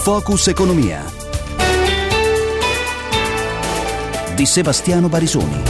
Focus Economia di Sebastiano Barisoni.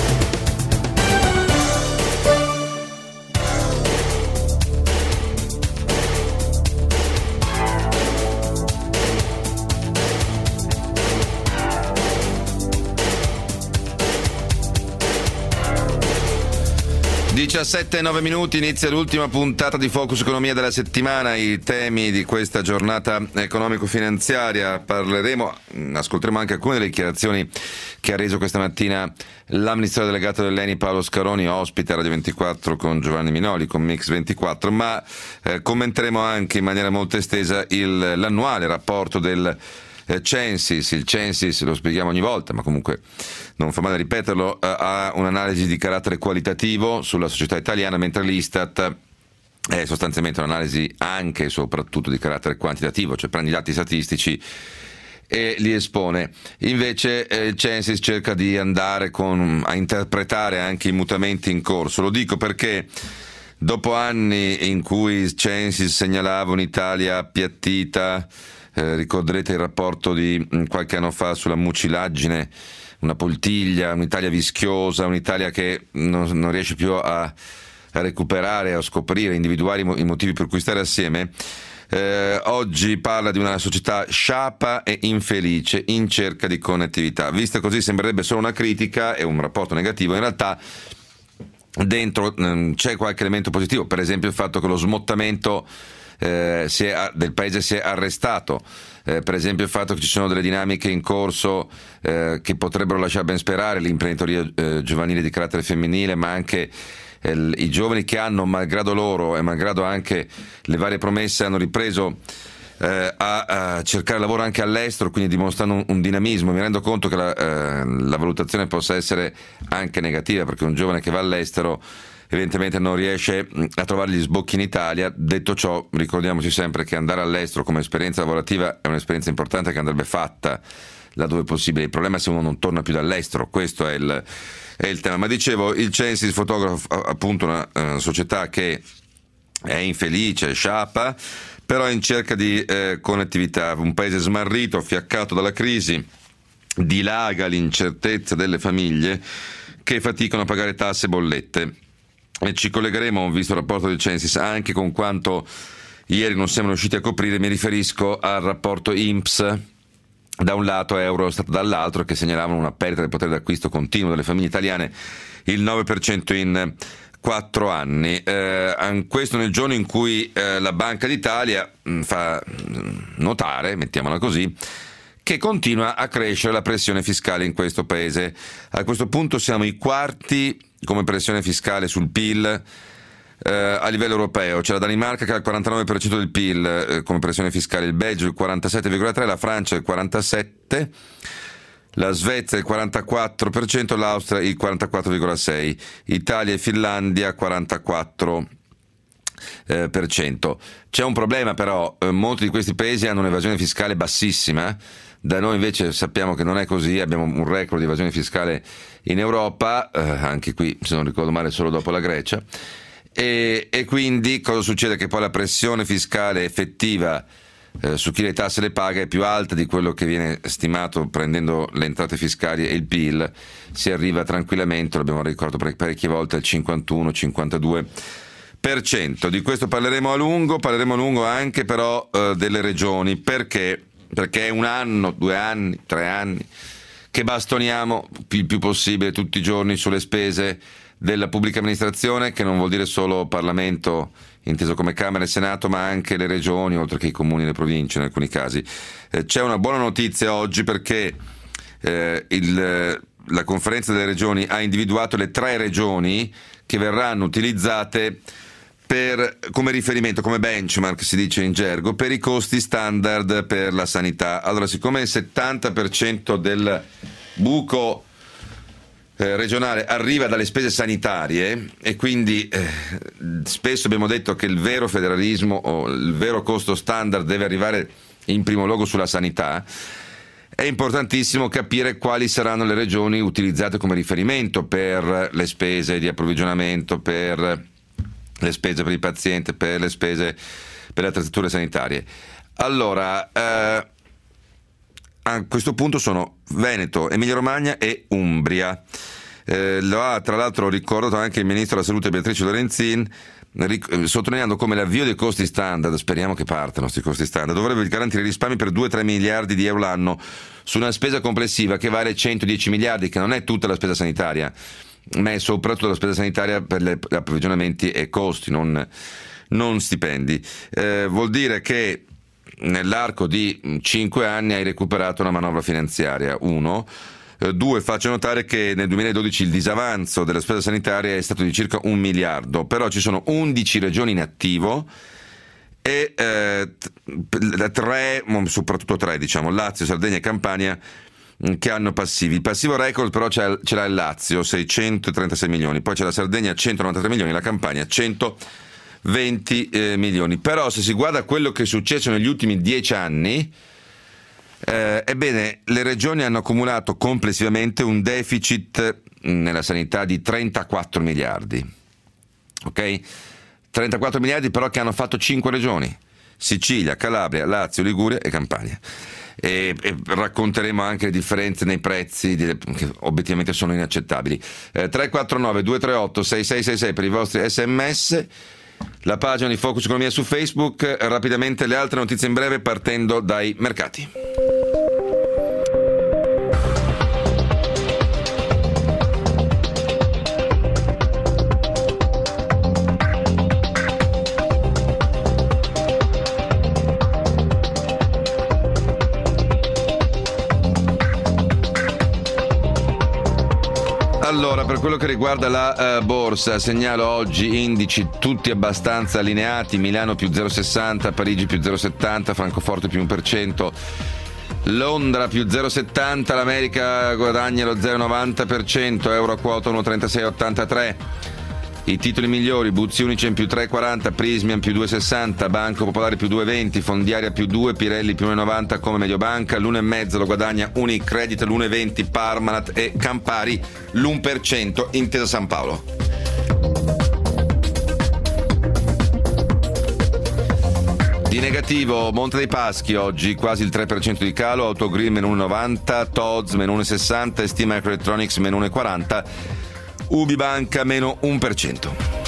17:09 minuti, inizia l'ultima puntata di Focus Economia della settimana. I temi di questa giornata economico-finanziaria, ascolteremo anche alcune delle dichiarazioni che ha reso questa mattina l'amministratore delegato dell'ENI Paolo Scaroni, ospite a Radio 24 con Giovanni Minoli, con Mix 24, ma commenteremo anche in maniera molto estesa l'annuale rapporto del Censis. Il Censis, lo spieghiamo ogni volta, ma comunque non fa male ripeterlo, ha un'analisi di carattere qualitativo sulla società italiana, mentre l'Istat è sostanzialmente un'analisi anche e soprattutto di carattere quantitativo, cioè prende i dati statistici e li espone. Invece il Censis cerca di andare a interpretare anche i mutamenti in corso. Lo dico perché dopo anni in cui il Censis segnalava un'Italia appiattita, ricorderete il rapporto di qualche anno fa sulla mucilaggine, una poltiglia, un'Italia vischiosa, un'Italia che non riesce più a recuperare, a scoprire, a individuare i motivi per cui stare assieme. Oggi parla di una società sciapa e infelice in cerca di connettività. Vista così sembrerebbe solo una critica e un rapporto negativo. In realtà dentro c'è qualche elemento positivo, per esempio il fatto che lo smottamento del paese si è arrestato, per esempio il fatto che ci sono delle dinamiche in corso che potrebbero lasciare ben sperare l'imprenditoria giovanile di carattere femminile, ma anche i giovani che hanno, malgrado loro e malgrado anche le varie promesse, hanno ripreso a cercare lavoro anche all'estero, quindi dimostrando un dinamismo. Mi rendo conto che la valutazione possa essere anche negativa, perché un giovane che va all'estero evidentemente non riesce a trovare gli sbocchi in Italia. Detto ciò, ricordiamoci sempre che andare all'estero come esperienza lavorativa è un'esperienza importante che andrebbe fatta laddove possibile. Il problema è se uno non torna più dall'estero, questo è il tema. Ma dicevo, il Censis fotografa appunto una società che è infelice, è sciapa, però è in cerca di connettività, un paese smarrito, fiaccato dalla crisi, dilaga l'incertezza delle famiglie che faticano a pagare tasse e bollette. E ci collegheremo, visto il rapporto del Censis, anche con quanto ieri non siamo riusciti a coprire. Mi riferisco al rapporto INPS da un lato e Eurostat dall'altro, che segnalavano una perdita del potere d'acquisto continuo delle famiglie italiane, il 9% in 4 anni. Questo nel giorno in cui la Banca d'Italia fa notare, mettiamola così, che continua a crescere la pressione fiscale in questo paese. A questo punto siamo i quarti come pressione fiscale sul PIL a livello europeo. C'è la Danimarca che ha il 49% del PIL come pressione fiscale, il Belgio il 47,3%, la Francia il 47%, la Svezia il 44%, l'Austria il 44,6%, Italia e Finlandia 44%. C'è un problema però, molti di questi paesi hanno un'evasione fiscale bassissima. Da noi invece sappiamo che non è così, abbiamo un record di evasione fiscale in Europa, anche qui se non ricordo male solo dopo la Grecia, e quindi cosa succede? Che poi la pressione fiscale effettiva su chi le tasse le paga è più alta di quello che viene stimato prendendo le entrate fiscali e il PIL. Si arriva tranquillamente, l'abbiamo ricordato parecchie volte, al 51-52%. Di questo parleremo a lungo anche però delle regioni, perché è 1 anno, 2 anni, 3 anni che bastoniamo il più possibile tutti i giorni sulle spese della pubblica amministrazione, che non vuol dire solo Parlamento inteso come Camera e Senato, ma anche le regioni, oltre che i comuni e le province in alcuni casi. C'è una buona notizia oggi, perché la Conferenza delle Regioni ha individuato le 3 regioni che verranno utilizzate come riferimento, come benchmark si dice in gergo, per i costi standard per la sanità. Allora, siccome il 70% del buco regionale arriva dalle spese sanitarie e quindi spesso abbiamo detto che il vero federalismo o il vero costo standard deve arrivare in primo luogo sulla sanità, è importantissimo capire quali saranno le regioni utilizzate come riferimento per le spese di approvvigionamento, per le spese per il paziente, per le spese per le attrezzature sanitarie. Allora, a questo punto sono Veneto, Emilia Romagna e Umbria. Lo ha tra l'altro ricordato anche il ministro della Salute Beatrice Lorenzin, sottolineando come l'avvio dei costi standard, speriamo che partano questi costi standard, dovrebbe garantire risparmi per 2-3 miliardi di euro l'anno su una spesa complessiva che vale 110 miliardi, che non è tutta la spesa sanitaria, ma è soprattutto la spesa sanitaria per gli approvvigionamenti e costi, non stipendi. Vuol dire che nell'arco di 5 anni hai recuperato una manovra finanziaria, 1. 2, faccio notare che nel 2012 il disavanzo della spesa sanitaria è stato di circa 1 miliardo, però ci sono 11 regioni in attivo e 3, soprattutto 3, diciamo, Lazio, Sardegna e Campania, che hanno passivi. Il passivo record però ce l'ha il Lazio, 636 milioni, poi c'è la Sardegna 193 milioni, la Campania 120 milioni. Però se si guarda quello che è successo negli ultimi 10 anni, ebbene, le regioni hanno accumulato complessivamente un deficit nella sanità di 34 miliardi. Ok? 34 miliardi però che hanno fatto 5 regioni: Sicilia, Calabria, Lazio, Liguria e Campania. E racconteremo anche le differenze nei prezzi che obiettivamente sono inaccettabili. 349 238 6666 per i vostri SMS. La pagina di Focus Economia su Facebook. Rapidamente le altre notizie in breve, partendo dai mercati. Allora, per quello che riguarda la borsa, segnalo oggi indici tutti abbastanza allineati: Milano più 0,60, Parigi più 0,70, Francoforte più 1%, Londra più 0,70, l'America guadagna lo 0,90%, euro quota 1,3683. I titoli migliori: Buzzi Unicem più 3,40, Prismian più 2,60, Banco Popolare più 2,20, Fondiaria più 2, Pirelli più 1,90 come Mediobanca, l'1,5 lo guadagna Unicredit, l'1,20 Parmalat e Campari l'1%, Intesa San Paolo. Di negativo Monte dei Paschi oggi quasi il 3% di calo, Autogrill meno 1,90, Tod's meno 1,60, ST Microelectronics meno 1,40, Ubibanca meno 1%.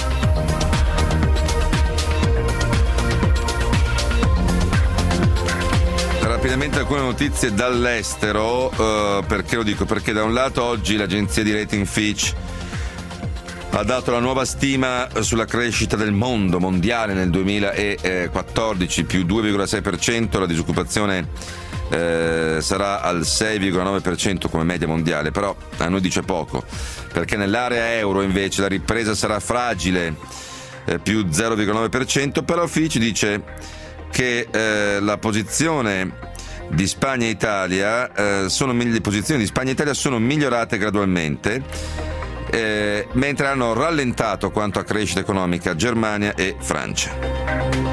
Rapidamente alcune notizie dall'estero, perché lo dico? Perché da un lato oggi l'agenzia di rating Fitch ha dato la nuova stima sulla crescita del mondo mondiale nel 2014, più 2,6%, la disoccupazione sarà al 6,9% come media mondiale, però a noi dice poco, perché nell'area euro invece la ripresa sarà fragile, più 0,9%, però Fitch dice che la posizione di Spagna e Italia le posizioni di Spagna e Italia sono migliorate gradualmente, mentre hanno rallentato quanto a crescita economica Germania e Francia.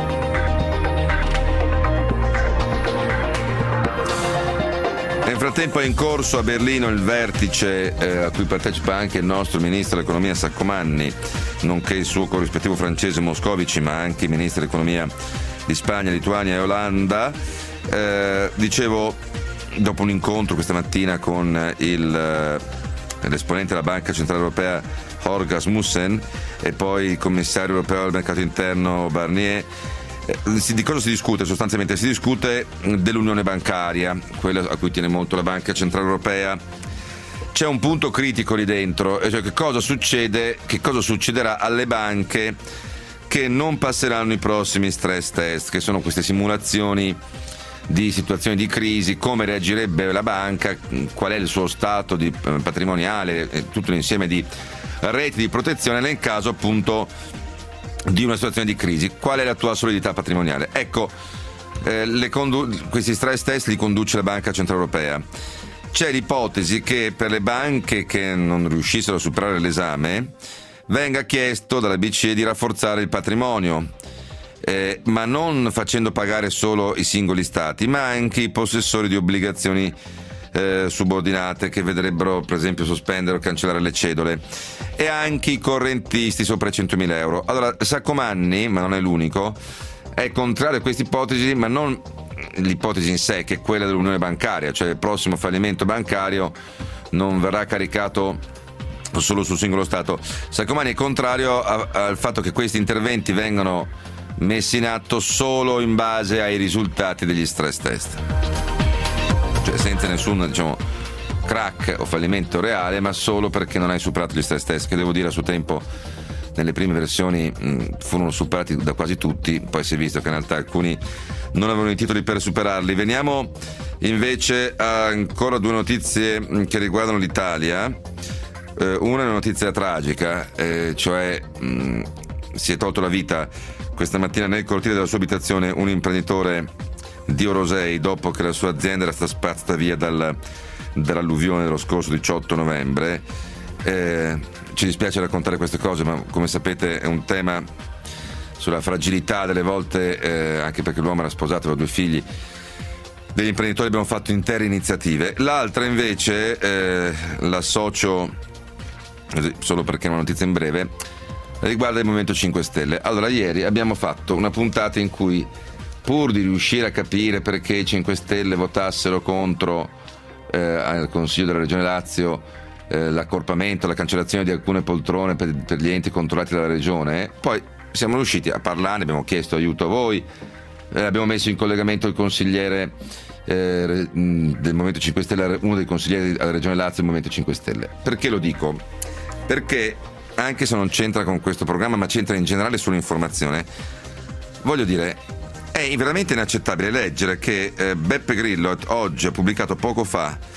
Nel frattempo è in corso a Berlino il vertice a cui partecipa anche il nostro ministro dell'economia Saccomanni, nonché il suo corrispettivo francese Moscovici, ma anche i ministri dell'economia di Spagna, Lituania e Olanda. Dicevo, dopo un incontro questa mattina con l'esponente della Banca Centrale Europea Jorge Asmussen e poi il commissario europeo al mercato interno Barnier, di cosa si discute? Sostanzialmente si discute dell'unione bancaria, quella a cui tiene molto la Banca Centrale Europea. C'è un punto critico lì dentro, cioè che cosa succederà alle banche che non passeranno i prossimi stress test, che sono queste simulazioni di situazioni di crisi, come reagirebbe la banca, qual è il suo stato patrimoniale, tutto l'insieme di reti di protezione nel caso appunto di una situazione di crisi. Qual è la tua solidità patrimoniale? Ecco, questi stress test li conduce la Banca Centrale Europea. C'è l'ipotesi che per le banche che non riuscissero a superare l'esame venga chiesto dalla BCE di rafforzare il patrimonio, ma non facendo pagare solo i singoli stati, ma anche i possessori di obbligazioni subordinate, che vedrebbero per esempio sospendere o cancellare le cedole, e anche i correntisti sopra i 100.000 euro. Allora Saccomanni, ma non è l'unico, è contrario a questa ipotesi, ma non l'ipotesi in sé, che è quella dell'unione bancaria, cioè il prossimo fallimento bancario non verrà caricato solo sul singolo Stato. Saccomanni è contrario al fatto che questi interventi vengano messi in atto solo in base ai risultati degli stress test, cioè senza nessun, diciamo, crack o fallimento reale, ma solo perché non hai superato gli stress test, che devo dire a suo tempo nelle prime versioni furono superati da quasi tutti, poi si è visto che in realtà alcuni non avevano i titoli per superarli. Veniamo invece a ancora due notizie che riguardano l'Italia. Una è una notizia tragica, cioè si è tolto la vita questa mattina nel cortile della sua abitazione un imprenditore di Orosei dopo che la sua azienda era stata spazzata via dall'alluvione dello scorso 18 novembre. Ci dispiace raccontare queste cose, ma come sapete è un tema sulla fragilità delle volte, anche perché l'uomo era sposato, aveva 2 figli. Degli imprenditori abbiamo fatto intere iniziative. L'altra invece, l'associo, solo perché è una notizia in breve, riguarda il Movimento 5 Stelle. Allora, ieri abbiamo fatto una puntata in cui, pur di riuscire a capire perché i 5 Stelle votassero contro al Consiglio della Regione Lazio l'accorpamento, la cancellazione di alcune poltrone per gli enti controllati dalla Regione, poi siamo riusciti a parlarne, abbiamo chiesto aiuto a voi, abbiamo messo in collegamento il consigliere del Movimento 5 Stelle, uno dei consiglieri alla Regione Lazio del Movimento 5 Stelle. Perché lo dico? Perché anche se non c'entra con questo programma, ma c'entra in generale sull'informazione, voglio dire, è veramente inaccettabile leggere che Beppe Grillo oggi ha pubblicato poco fa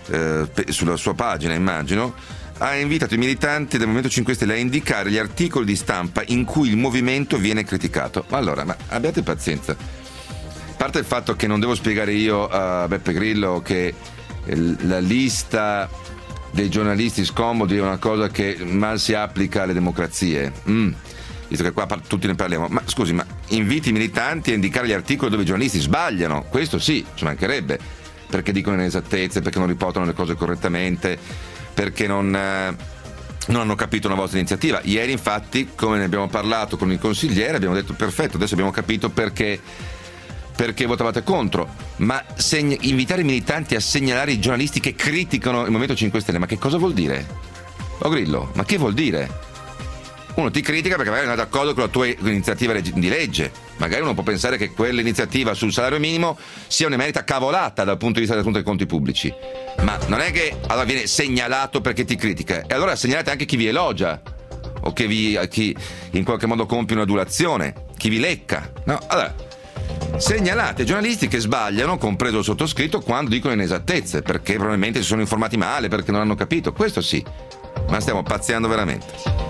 sulla sua pagina, immagino, ha invitato i militanti del Movimento 5 Stelle a indicare gli articoli di stampa in cui il movimento viene criticato. Ma allora, ma abbiate pazienza. A parte il fatto che non devo spiegare io a Beppe Grillo che la lista dei giornalisti scomodi è una cosa che mal si applica alle democrazie, visto che qua tutti ne parliamo. Ma scusi, ma inviti i militanti a indicare gli articoli dove i giornalisti sbagliano? Questo sì, ci mancherebbe, perché dicono inesattezze, perché non riportano le cose correttamente, perché non hanno capito una vostra iniziativa. Ieri infatti, come ne abbiamo parlato con il consigliere, abbiamo detto perfetto, adesso abbiamo capito perché votavate contro. Ma invitare i militanti a segnalare i giornalisti che criticano il Movimento 5 Stelle, ma che cosa vuol dire? Oh Grillo, ma che vuol dire? Uno ti critica perché magari non è d'accordo con la tua iniziativa di legge, magari uno può pensare che quell'iniziativa sul salario minimo sia un'emerita cavolata dal punto di vista dei conti pubblici, ma non è che allora viene segnalato perché ti critica, e allora segnalate anche chi vi elogia o chi in qualche modo compie un'adulazione, chi vi lecca, no? Allora segnalate i giornalisti che sbagliano, compreso il sottoscritto, quando dicono inesattezze, perché probabilmente si sono informati male, perché non hanno capito, questo sì, ma stiamo pazziando veramente.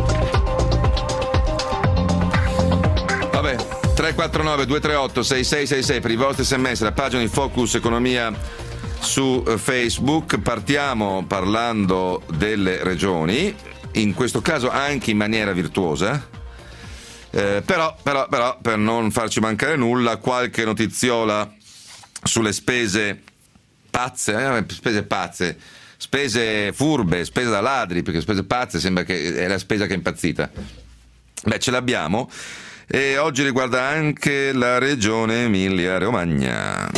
349-238-6666 per i vostri sms, la pagina di Focus Economia su Facebook. Partiamo parlando delle regioni, in questo caso anche in maniera virtuosa, però per non farci mancare nulla, qualche notiziola sulle spese pazze, spese furbe, spese da ladri, perché spese pazze sembra che è la spesa che è impazzita. Beh, ce l'abbiamo. E oggi riguarda anche la regione Emilia-Romagna.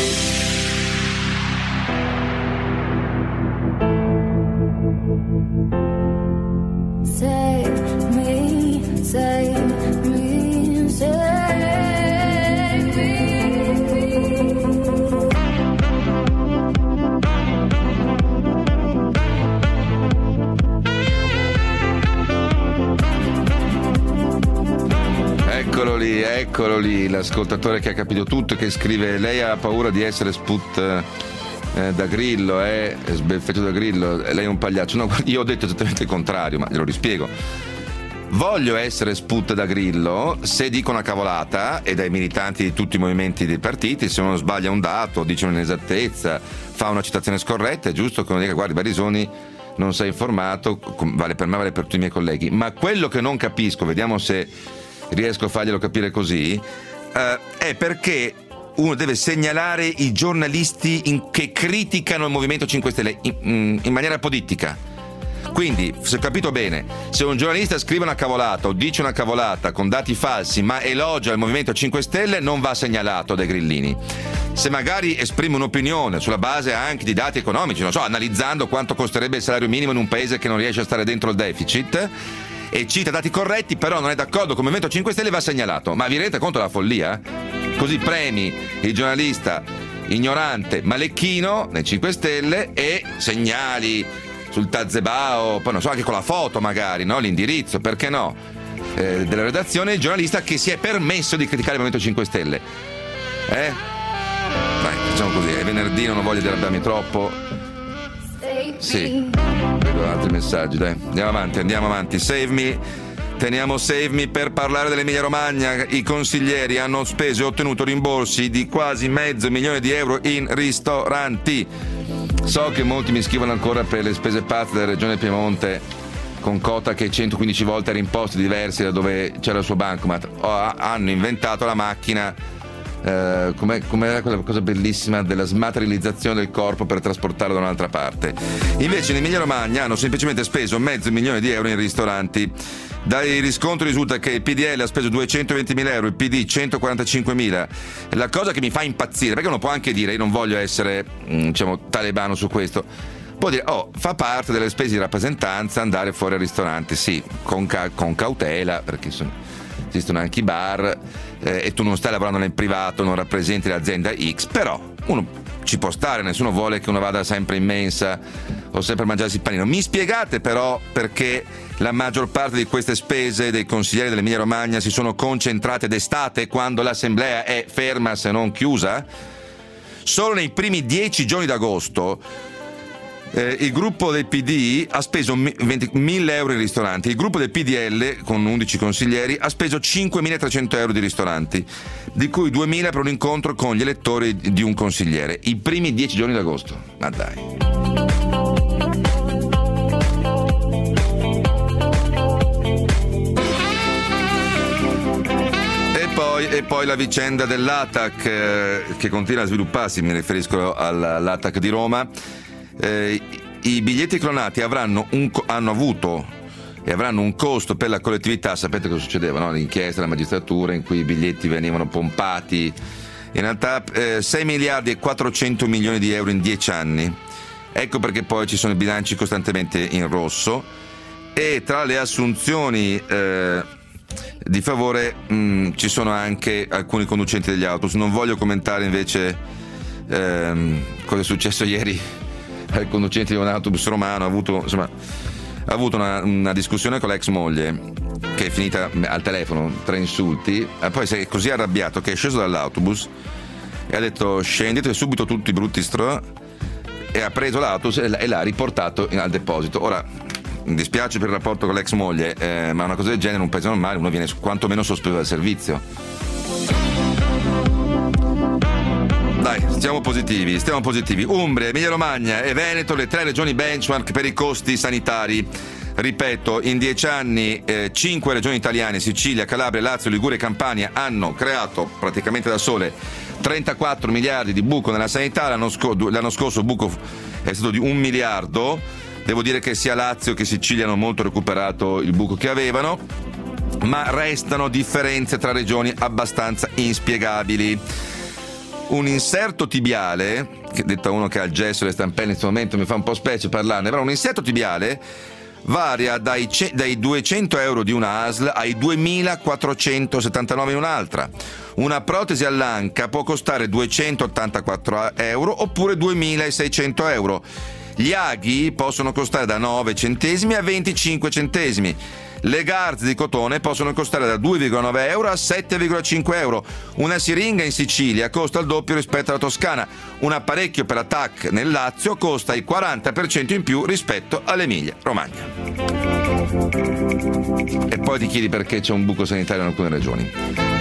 Save me, save me, save me. Eccolo lì, l'ascoltatore che ha capito tutto e che scrive: lei ha paura di essere da Grillo, sbeffetto da Grillo, lei è un pagliaccio. No, io ho detto esattamente il contrario, ma glielo rispiego. Voglio essere sput da Grillo se dico una cavolata, e dai militanti di tutti i movimenti dei partiti, se uno sbaglia un dato, dice un'inesattezza, fa una citazione scorretta, è giusto che uno dica: guardi Barisoni, non sei informato, vale per me, vale per tutti i miei colleghi. Ma quello che non capisco, vediamo se riesco a farglielo capire così, è perché uno deve segnalare i giornalisti che criticano il Movimento 5 Stelle in maniera apodittica. Quindi, se ho capito bene, se un giornalista scrive una cavolata o dice una cavolata con dati falsi ma elogia il Movimento 5 Stelle, non va segnalato dai grillini. Se magari esprime un'opinione sulla base anche di dati economici, non so, analizzando quanto costerebbe il salario minimo in un paese che non riesce a stare dentro il deficit, e cita dati corretti, però non è d'accordo con il Movimento 5 Stelle, va segnalato. Ma vi rendete conto della follia? Così premi il giornalista ignorante, malecchino nei 5 Stelle e segnali sul Tazebao, poi non so, anche con la foto magari, no? L'indirizzo, perché no? Della redazione, il giornalista che si è permesso di criticare il Movimento 5 Stelle. Dai, facciamo così, è venerdì, non ho voglia di arrabbiarmi troppo. Sì, vedo altri messaggi, dai. Andiamo avanti. Save Me. Teniamo Save Me per parlare dell'Emilia Romagna. I consiglieri hanno speso e ottenuto rimborsi di quasi €500.000 in ristoranti. So che molti mi scrivono ancora per le spese pazze della Regione Piemonte, con quota che 115 volte era in posti diversi da dove c'era il suo bancomat. Hanno inventato la macchina, com'era quella cosa bellissima della smaterializzazione del corpo per trasportarlo da un'altra parte. Invece in Emilia Romagna hanno semplicemente speso €500.000 in ristoranti. Dai riscontri risulta che il PDL ha speso €220.000, il PD 145.000. La cosa che mi fa impazzire, perché uno può anche dire, io non voglio essere talebano su questo, può dire, fa parte delle spese di rappresentanza andare fuori al ristorante, sì, con cautela, perché esistono anche i bar, e tu non stai lavorando nel privato, non rappresenti l'azienda X, però uno ci può stare, nessuno vuole che uno vada sempre in mensa o sempre a mangiarsi il panino. Mi spiegate però perché la maggior parte di queste spese dei consiglieri dell'Emilia Romagna si sono concentrate d'estate, quando l'assemblea è ferma se non chiusa? Solo nei primi 10 giorni d'agosto il gruppo del PD ha speso €1.000 in ristoranti, il gruppo del PDL con 11 consiglieri ha speso €5.300 di ristoranti, di cui 2.000 per un incontro con gli elettori di un consigliere, i primi 10 giorni d'agosto. Ma dai. E poi la vicenda dell'ATAC che continua a svilupparsi, mi riferisco all'ATAC di Roma. I biglietti clonati hanno avuto e avranno un costo per la collettività. Sapete cosa succedeva, no? L'inchiesta della magistratura in cui i biglietti venivano pompati, in realtà €6.400.000.000 in 10 anni. Ecco perché poi ci sono i bilanci costantemente in rosso, e tra le assunzioni di favore ci sono anche alcuni conducenti degli autobus. Non voglio commentare invece cosa è successo ieri al conducente di un autobus romano. Ha avuto una discussione con l'ex moglie che è finita al telefono, 3 insulti, e poi si è così arrabbiato che è sceso dall'autobus e ha detto scendete subito tutti brutti e ha preso l'autobus e l'ha riportato al deposito. Ora mi dispiace per il rapporto con l'ex moglie, ma una cosa del genere in un paese normale uno viene quantomeno sospeso dal servizio. Dai, stiamo positivi. Umbria, Emilia Romagna e Veneto, le 3 regioni benchmark per i costi sanitari. Ripeto, in 10 anni 5 regioni italiane, Sicilia, Calabria, Lazio, Liguria e Campania, hanno creato praticamente da sole 34 miliardi di buco nella sanità. L'anno scorso il buco è stato di 1 miliardo. Devo dire che sia Lazio che Sicilia hanno molto recuperato il buco che avevano, ma restano differenze tra regioni abbastanza inspiegabili. Un inserto tibiale, che detta uno che ha il gesso e le stampelle in questo momento mi fa un po' specie parlarne, però un inserto tibiale varia dai 200 euro di una ASL ai 2.479 in un'altra. Una protesi all'anca può costare 284 euro oppure 2.600 euro. Gli aghi possono costare da 9 centesimi a 25 centesimi. Le garze di cotone possono costare da 2,9 euro a 7,5 euro. Una siringa in Sicilia costa il doppio rispetto alla Toscana. Un apparecchio per la TAC nel Lazio costa il 40% in più rispetto all'Emilia Romagna. E poi ti chiedi perché c'è un buco sanitario in alcune regioni.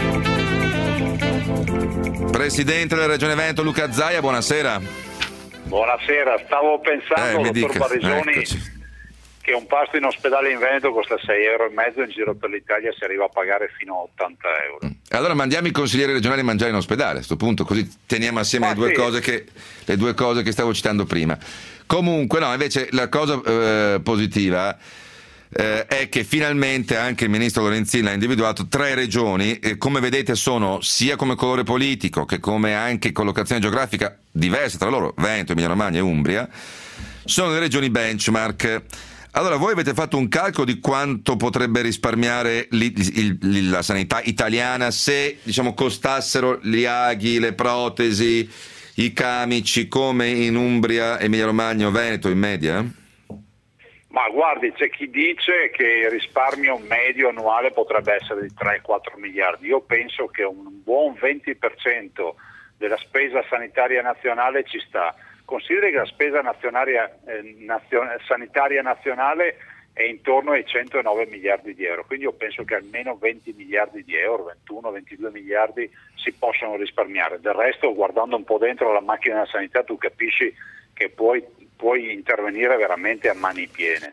Presidente della Regione Veneto Luca Zaia, buonasera. Buonasera, stavo pensando, dottor Barisoni, eccoci, che un pasto in ospedale in Veneto costa 6,5 euro, in giro per l'Italia si arriva a pagare fino a 80 euro. Allora mandiamo i consiglieri regionali a mangiare in ospedale a questo punto, così teniamo assieme le due cose che stavo citando prima. Comunque, no, invece la cosa positiva è che finalmente anche il ministro Lorenzin ha individuato 3 regioni e, come vedete, sono sia come colore politico che come anche collocazione geografica diverse tra loro, Veneto, Emilia-Romagna e Umbria, sono le regioni benchmark. Allora, voi avete fatto un calcolo di quanto potrebbe risparmiare la sanità italiana se, diciamo, costassero gli aghi, le protesi, i camici come in Umbria, Emilia-Romagna o Veneto in media? Ma guardi, c'è chi dice che il risparmio medio annuale potrebbe essere di 3-4 miliardi. Io penso che un buon 20% della spesa sanitaria nazionale ci sta. Consideri che la spesa sanitaria nazionale è intorno ai 109 miliardi di euro, quindi io penso che almeno 20 miliardi di euro, 21-22 miliardi si possono risparmiare. Del resto, guardando un po' dentro la macchina della sanità, tu capisci che puoi intervenire veramente a mani piene.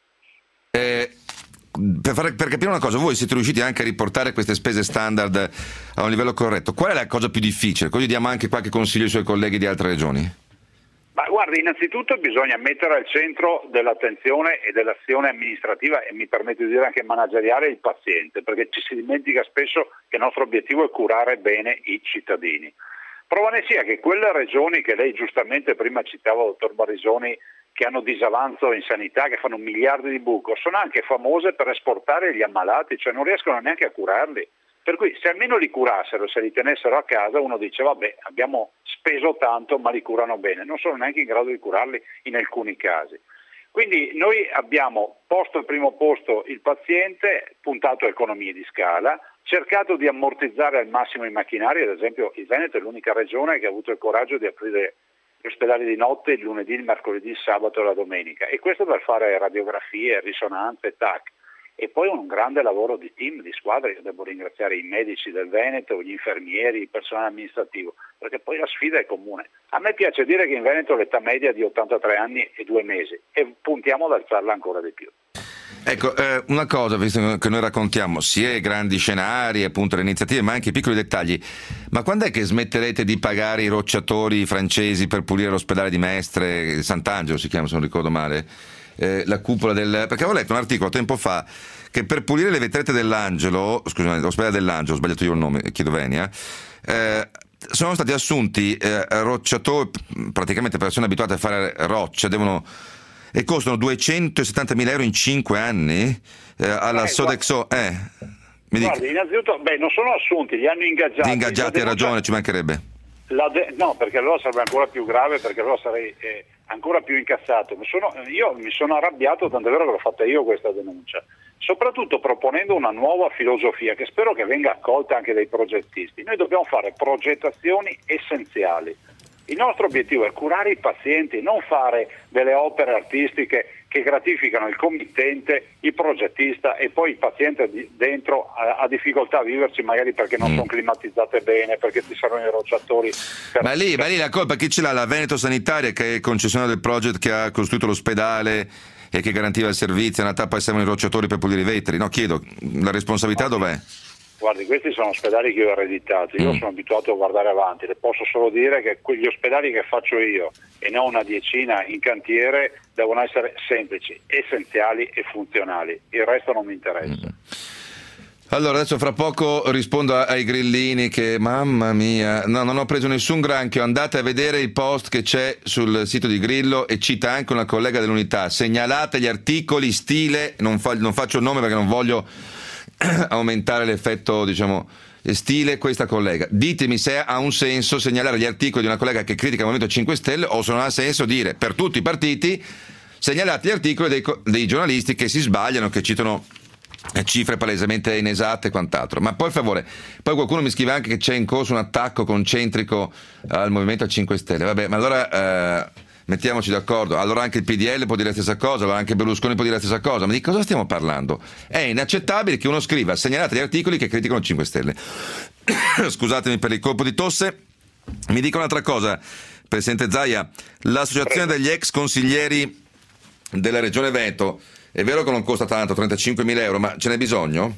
Per capire una cosa, voi siete riusciti anche a riportare queste spese standard a un livello corretto. Qual è la cosa più difficile? Così diamo anche qualche consiglio ai suoi colleghi di altre regioni. Ma guardi, innanzitutto bisogna mettere al centro dell'attenzione e dell'azione amministrativa, e mi permetto di dire anche manageriale, il paziente, perché ci si dimentica spesso che il nostro obiettivo è curare bene i cittadini. Prova ne sia che quelle regioni che lei giustamente prima citava, dottor Barisoni, che hanno disavanzo in sanità, che fanno miliardi di buco, sono anche famose per esportare gli ammalati, cioè non riescono neanche a curarli. Per cui se almeno li curassero, se li tenessero a casa, uno dice vabbè, abbiamo speso tanto ma li curano bene, non sono neanche in grado di curarli in alcuni casi. Quindi noi abbiamo posto al primo posto il paziente, puntato a economie di scala, cercato di ammortizzare al massimo i macchinari. Ad esempio il Veneto è l'unica regione che ha avuto il coraggio di aprire gli ospedali di notte il lunedì, il mercoledì, il sabato e la domenica, e questo per fare radiografie, risonanze, TAC. E poi un grande lavoro di team, di squadra. Io devo ringraziare i medici del Veneto, gli infermieri, il personale amministrativo, perché poi la sfida è comune. A me piace dire che in Veneto l'età media è di 83 anni e 2 mesi e puntiamo ad alzarla ancora di più. Ecco, una cosa, visto che noi raccontiamo sia i grandi scenari, appunto le iniziative, ma anche i piccoli dettagli, ma quando è che smetterete di pagare i rocciatori francesi per pulire l'ospedale di Mestre, Sant'Angelo si chiama se non ricordo male, la cupola perché avevo letto un articolo tempo fa che per pulire le vetrette dell'Angelo, scusate, l'ospedale dell'Angelo, ho sbagliato io il nome, chiedo venia, sono stati assunti rocciatori, praticamente persone abituate a fare roccia, e costano 270.000 euro in 5 anni alla Sodexo. Guardi, innanzitutto, non sono assunti, li hanno ingaggiati. Di ingaggiati, hai ragione, ci mancherebbe. No, perché allora sarebbe ancora più grave, perché allora sarei ancora più incazzato. Io mi sono arrabbiato, tant'è vero che l'ho fatta io questa denuncia, soprattutto proponendo una nuova filosofia che spero che venga accolta anche dai progettisti. Noi dobbiamo fare progettazioni essenziali. Il nostro obiettivo è curare i pazienti, non fare delle opere artistiche che gratificano il committente, il progettista, e poi il paziente dentro ha difficoltà a viverci, magari perché non sono climatizzate bene, perché ci saranno i rocciatori. Ma lì la colpa chi ce l'ha? La Veneto Sanitaria, che è concessionaria del progetto che ha costruito l'ospedale e che garantiva il servizio, è una tappa e servono i rocciatori per pulire i vetri. No, chiedo, la responsabilità dov'è? Guardi, questi sono ospedali che io ho ereditato, io sono abituato a guardare avanti, le posso solo dire che quegli ospedali che faccio io, e ne ho una decina in cantiere, devono essere semplici, essenziali e funzionali, il resto non mi interessa. Allora, adesso fra poco rispondo ai grillini che, mamma mia, no, non ho preso nessun granchio, andate a vedere il post che c'è sul sito di Grillo, e cita anche una collega dell'Unità, segnalate gli articoli, stile, non faccio il nome perché non voglio aumentare l'effetto, diciamo, stile, questa collega. Ditemi se ha un senso segnalare gli articoli di una collega che critica il Movimento 5 Stelle, o se non ha senso dire per tutti i partiti segnalate gli articoli dei giornalisti che si sbagliano, che citano cifre palesemente inesatte e quant'altro. Ma poi, per favore, poi qualcuno mi scrive anche che c'è in corso un attacco concentrico al Movimento 5 Stelle. Vabbè, ma allora mettiamoci d'accordo. Allora anche il PDL può dire la stessa cosa, allora anche Berlusconi può dire la stessa cosa. Ma di cosa stiamo parlando? È inaccettabile che uno scriva segnalate gli articoli che criticano il 5 Stelle. Scusatemi per il colpo di tosse. Mi dica un'altra cosa, Presidente Zaia, l'associazione degli ex consiglieri della Regione Veneto, è vero che non costa tanto, 35.000 euro, ma ce n'è bisogno?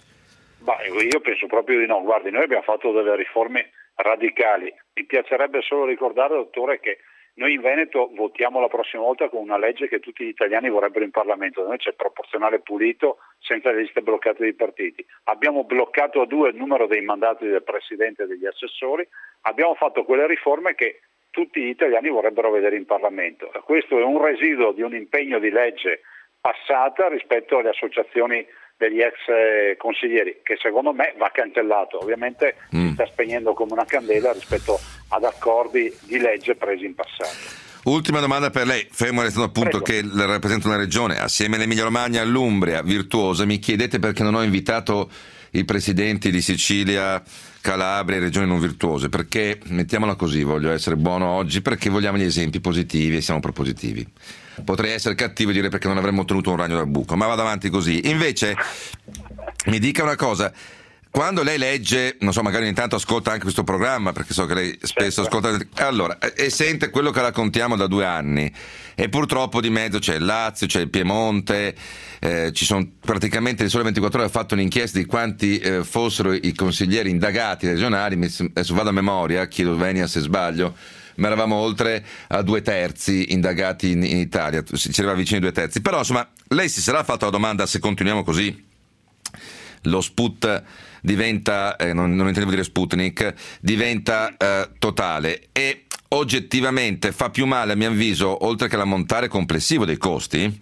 Io penso proprio di no. Guardi, noi abbiamo fatto delle riforme radicali. Mi piacerebbe solo ricordare, dottore, che Noi in Veneto votiamo la prossima volta con una legge che tutti gli italiani vorrebbero in Parlamento. Da noi c'è proporzionale pulito, senza le liste bloccate dei partiti. Abbiamo bloccato a 2 il numero dei mandati del Presidente e degli assessori. Abbiamo fatto quelle riforme che tutti gli italiani vorrebbero vedere in Parlamento. Questo è un residuo di un impegno di legge passata rispetto alle associazioni degli ex consiglieri, che secondo me va cancellato. Ovviamente si sta spegnendo come una candela rispetto ad accordi di legge presi in passato. Ultima domanda per lei, fermo restando appunto che rappresenta una regione, assieme all'Emilia Romagna e all'Umbria, virtuosa. Mi chiedete perché non ho invitato i presidenti di Sicilia, Calabria e regioni non virtuose, perché, mettiamola così, voglio essere buono oggi, perché vogliamo gli esempi positivi e siamo propositivi. Potrei essere cattivo e dire perché non avremmo ottenuto un ragno dal buco, ma vado avanti così. Invece, mi dica una cosa, quando lei legge, non so, magari intanto ascolta anche questo programma, perché so che lei spesso ascolta, allora, e sente quello che raccontiamo da 2 anni, e purtroppo di mezzo c'è il Lazio, c'è il Piemonte, ci sono praticamente il Sole 24 Ore ha fatto un'inchiesta di quanti fossero i consiglieri indagati regionali, adesso vado a memoria, chiedo venia se sbaglio, ma eravamo oltre a 2/3 indagati in Italia, ci arriva vicino ai 2/3, però insomma lei si sarà fatto la domanda: se continuiamo così lo Sput diventa, non intendevo dire Sputnik, diventa totale, e oggettivamente fa più male a mio avviso, oltre che l'ammontare complessivo dei costi.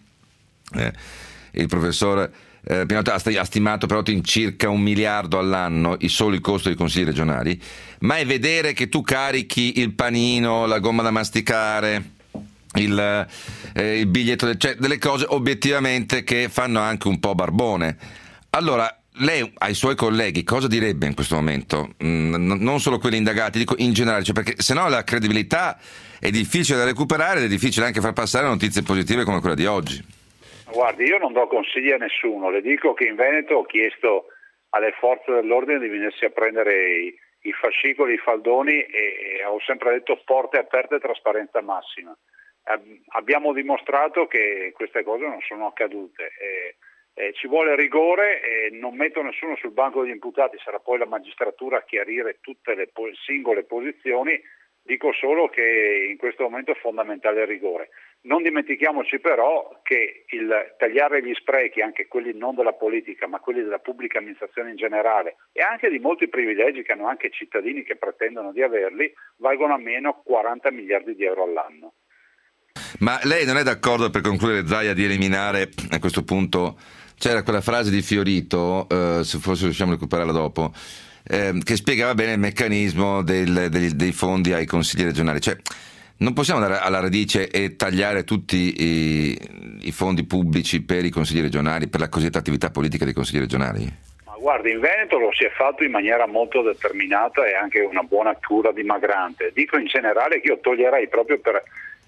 Il professor Pinotti ha stimato però in circa 1 miliardo all'anno i soli costi dei consigli regionali, ma è vedere che tu carichi il panino, la gomma da masticare, il biglietto, cioè delle cose obiettivamente che fanno anche un po' barbone. Allora, lei ai suoi colleghi cosa direbbe in questo momento? Non solo quelli indagati, dico in generale, cioè perché sennò la credibilità è difficile da recuperare ed è difficile anche far passare notizie positive come quella di oggi. Guardi, io non do consigli a nessuno, le dico che in Veneto ho chiesto alle forze dell'ordine di venirsi a prendere i fascicoli, i faldoni, e ho sempre detto porte aperte e trasparenza massima. Abbiamo dimostrato che queste cose non sono accadute. Ci vuole rigore, non metto nessuno sul banco degli imputati, sarà poi la magistratura a chiarire tutte le singole posizioni. Dico solo che in questo momento è fondamentale il rigore. Non dimentichiamoci però che il tagliare gli sprechi, anche quelli non della politica ma quelli della pubblica amministrazione in generale, e anche di molti privilegi che hanno anche cittadini che pretendono di averli, valgono almeno 40 miliardi di euro all'anno. Ma lei non è d'accordo, per concludere, Zaia, di eliminare a questo punto, c'era quella frase di Fiorito, se forse riusciamo a recuperarla dopo, che spiegava bene il meccanismo dei fondi ai consigli regionali, cioè non possiamo andare alla radice e tagliare tutti i fondi pubblici per i consigli regionali, per la cosiddetta attività politica dei consigli regionali? Ma guardi, in Veneto lo si è fatto in maniera molto determinata e anche una buona cura dimagrante. Dico in generale che io toglierei, proprio per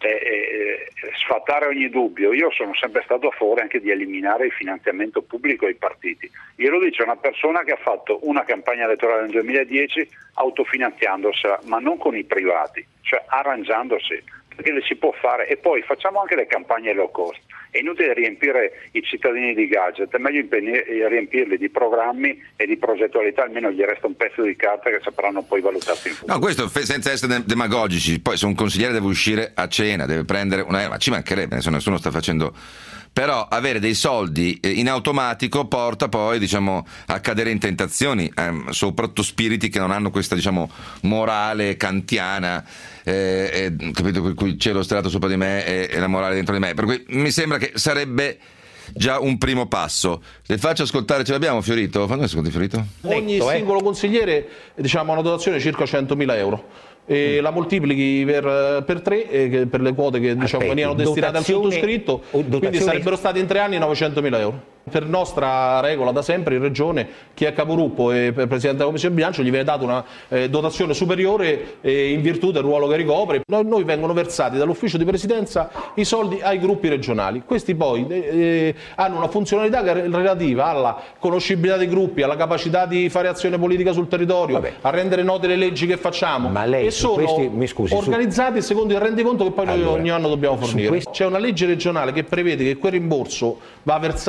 sfatare ogni dubbio, io sono sempre stato a favore anche di eliminare il finanziamento pubblico ai partiti. Glielo dice una persona che ha fatto una campagna elettorale nel 2010 autofinanziandosela, ma non con i privati, cioè arrangiandosi, perché le si può fare. E poi facciamo anche le campagne low cost. È inutile riempire i cittadini di gadget, è meglio riempirli di programmi e di progettualità, almeno gli resta un pezzo di carta che sapranno poi valutarsi in futuro. No, questo senza essere demagogici. Poi se un consigliere deve uscire a cena, deve prendere ma ci mancherebbe, nessuno sta facendo. Però avere dei soldi in automatico porta poi, diciamo, a cadere in tentazioni, soprattutto spiriti che non hanno questa, diciamo, morale kantiana, capito, cui il cielo strato sopra di me e la morale dentro di me. Per cui mi sembra che sarebbe già un primo passo. Le faccio ascoltare, ce l'abbiamo Fiorito? Fammi ascoltare Fiorito. Ogni singolo consigliere, diciamo, ha una dotazione di circa 100.000 euro. E la moltiplichi per 3 per le quote che, diciamo, venivano destinate al sottoscritto, quindi sarebbero stati in 3 anni 900.000 euro. Per nostra regola da sempre in Regione chi è capogruppo e Presidente della Commissione Bilancio gli viene data una dotazione superiore in virtù del ruolo che ricopre. Noi vengono versati dall'ufficio di presidenza i soldi ai gruppi regionali. Questi poi hanno una funzionalità relativa alla conoscibilità dei gruppi, alla capacità di fare azione politica sul territorio, a rendere note le leggi che facciamo. Ma lei, e sono organizzati secondo il rendiconto che poi noi ogni anno dobbiamo fornire. C'è una legge regionale che prevede che quel rimborso va versato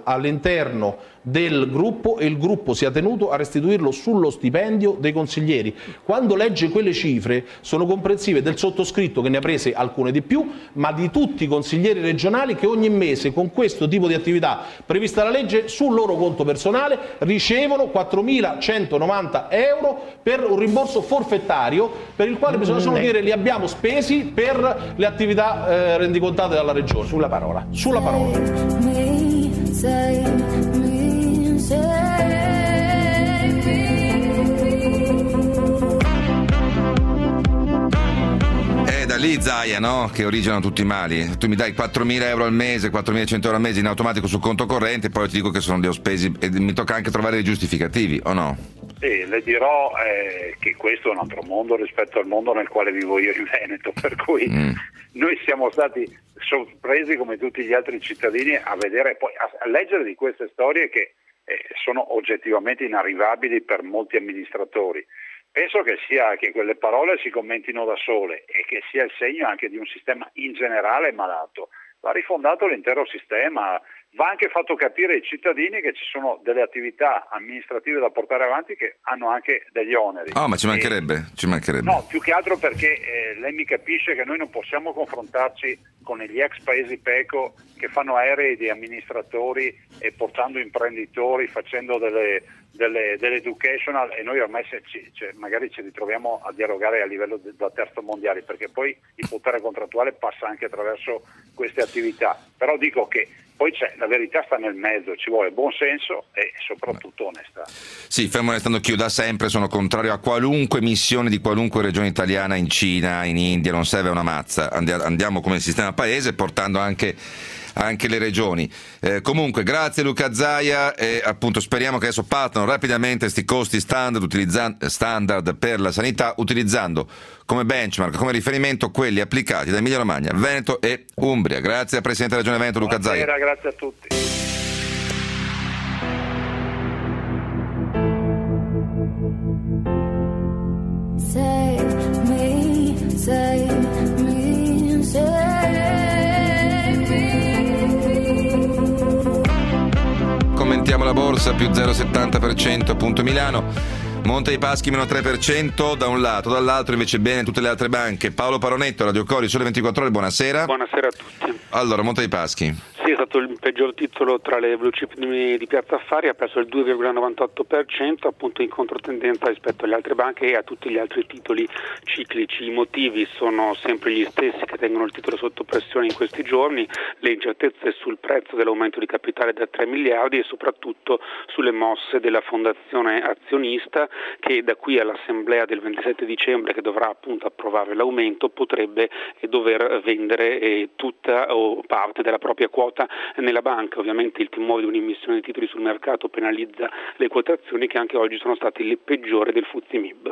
all'interno del gruppo e il gruppo sia tenuto a restituirlo sullo stipendio dei consiglieri. Quando legge quelle cifre sono comprensive del sottoscritto, che ne ha prese alcune di più, ma di tutti i consiglieri regionali che ogni mese con questo tipo di attività prevista dalla legge sul loro conto personale ricevono 4.190 euro per un rimborso forfettario, per il quale bisogna solo dire li abbiamo spesi per le attività rendicontate dalla regione. Sulla parola. Sulla parola. È da lì, Zaia, no? Che originano tutti i mali. Tu mi dai 4.000 euro al mese, 4.100 euro al mese in automatico sul conto corrente, poi ti dico che li ho spesi e mi tocca anche trovare i giustificativi, o no? Sì, le dirò che questo è un altro mondo rispetto al mondo nel quale vivo io in Veneto, per cui noi siamo stati sorpresi come tutti gli altri cittadini a vedere, poi a leggere di queste storie che sono oggettivamente inarrivabili per molti amministratori. Penso che quelle parole si commentino da sole e che sia il segno anche di un sistema in generale malato. Va rifondato l'intero sistema, va anche fatto capire ai cittadini che ci sono delle attività amministrative da portare avanti che hanno anche degli oneri. Oh, ma ci mancherebbe. No, più che altro perché lei mi capisce che noi non possiamo confrontarci con gli ex paesi PECO che fanno aerei di amministratori e portando imprenditori, facendo dell'educational, e noi ormai magari ci ritroviamo a dialogare a livello da terzo mondiale, perché poi il potere contrattuale passa anche attraverso queste attività. Però dico che poi la verità sta nel mezzo, ci vuole buon senso e soprattutto onestà. Sì, fermo restando che io da sempre sono contrario a qualunque missione di qualunque regione italiana in Cina, in India, non serve una mazza. Andiamo come sistema paese portando anche le regioni. Comunque grazie Luca Zaia, e appunto speriamo che adesso partano rapidamente questi costi standard per la sanità, utilizzando come benchmark, come riferimento quelli applicati da Emilia Romagna, Veneto e Umbria. Grazie al Presidente della Regione Veneto Luca Zaia. Grazie a tutti. Save me, save me, save me. Commentiamo la borsa, più 0,70% appunto Milano. Monte dei Paschi meno 3% da un lato, dall'altro invece bene tutte le altre banche. Paolo Paronetto, Radio Cori, Sole 24 Ore, buonasera. Buonasera a tutti. Allora, Monte dei Paschi. Sì, è stato il peggior titolo tra le blue chip di Piazza Affari, ha perso il 2,98%, appunto in controtendenza rispetto alle altre banche e a tutti gli altri titoli ciclici. I motivi sono sempre gli stessi che tengono il titolo sotto pressione in questi giorni: le incertezze sul prezzo dell'aumento di capitale da 3 miliardi e soprattutto sulle mosse della fondazione azionista, che da qui all'assemblea del 27 dicembre, che dovrà appunto approvare l'aumento, potrebbe dover vendere tutta o parte della propria quota nella banca. Ovviamente il timore di un'immissione di titoli sul mercato penalizza le quotazioni, che anche oggi sono state le peggiori del FTSE MIB.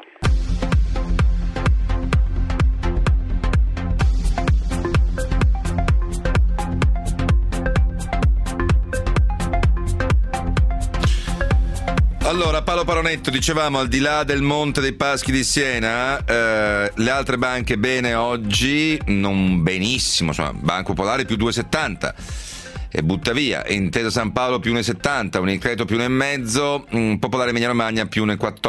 Allora, Paolo Paronetto, dicevamo, al di là del Monte dei Paschi di Siena, le altre banche bene oggi, non benissimo, insomma, Banco Popolare più 2,70 e butta via, Intesa San Paolo più 1,70, Unicredito più 1,5, Popolare Emilia Romagna più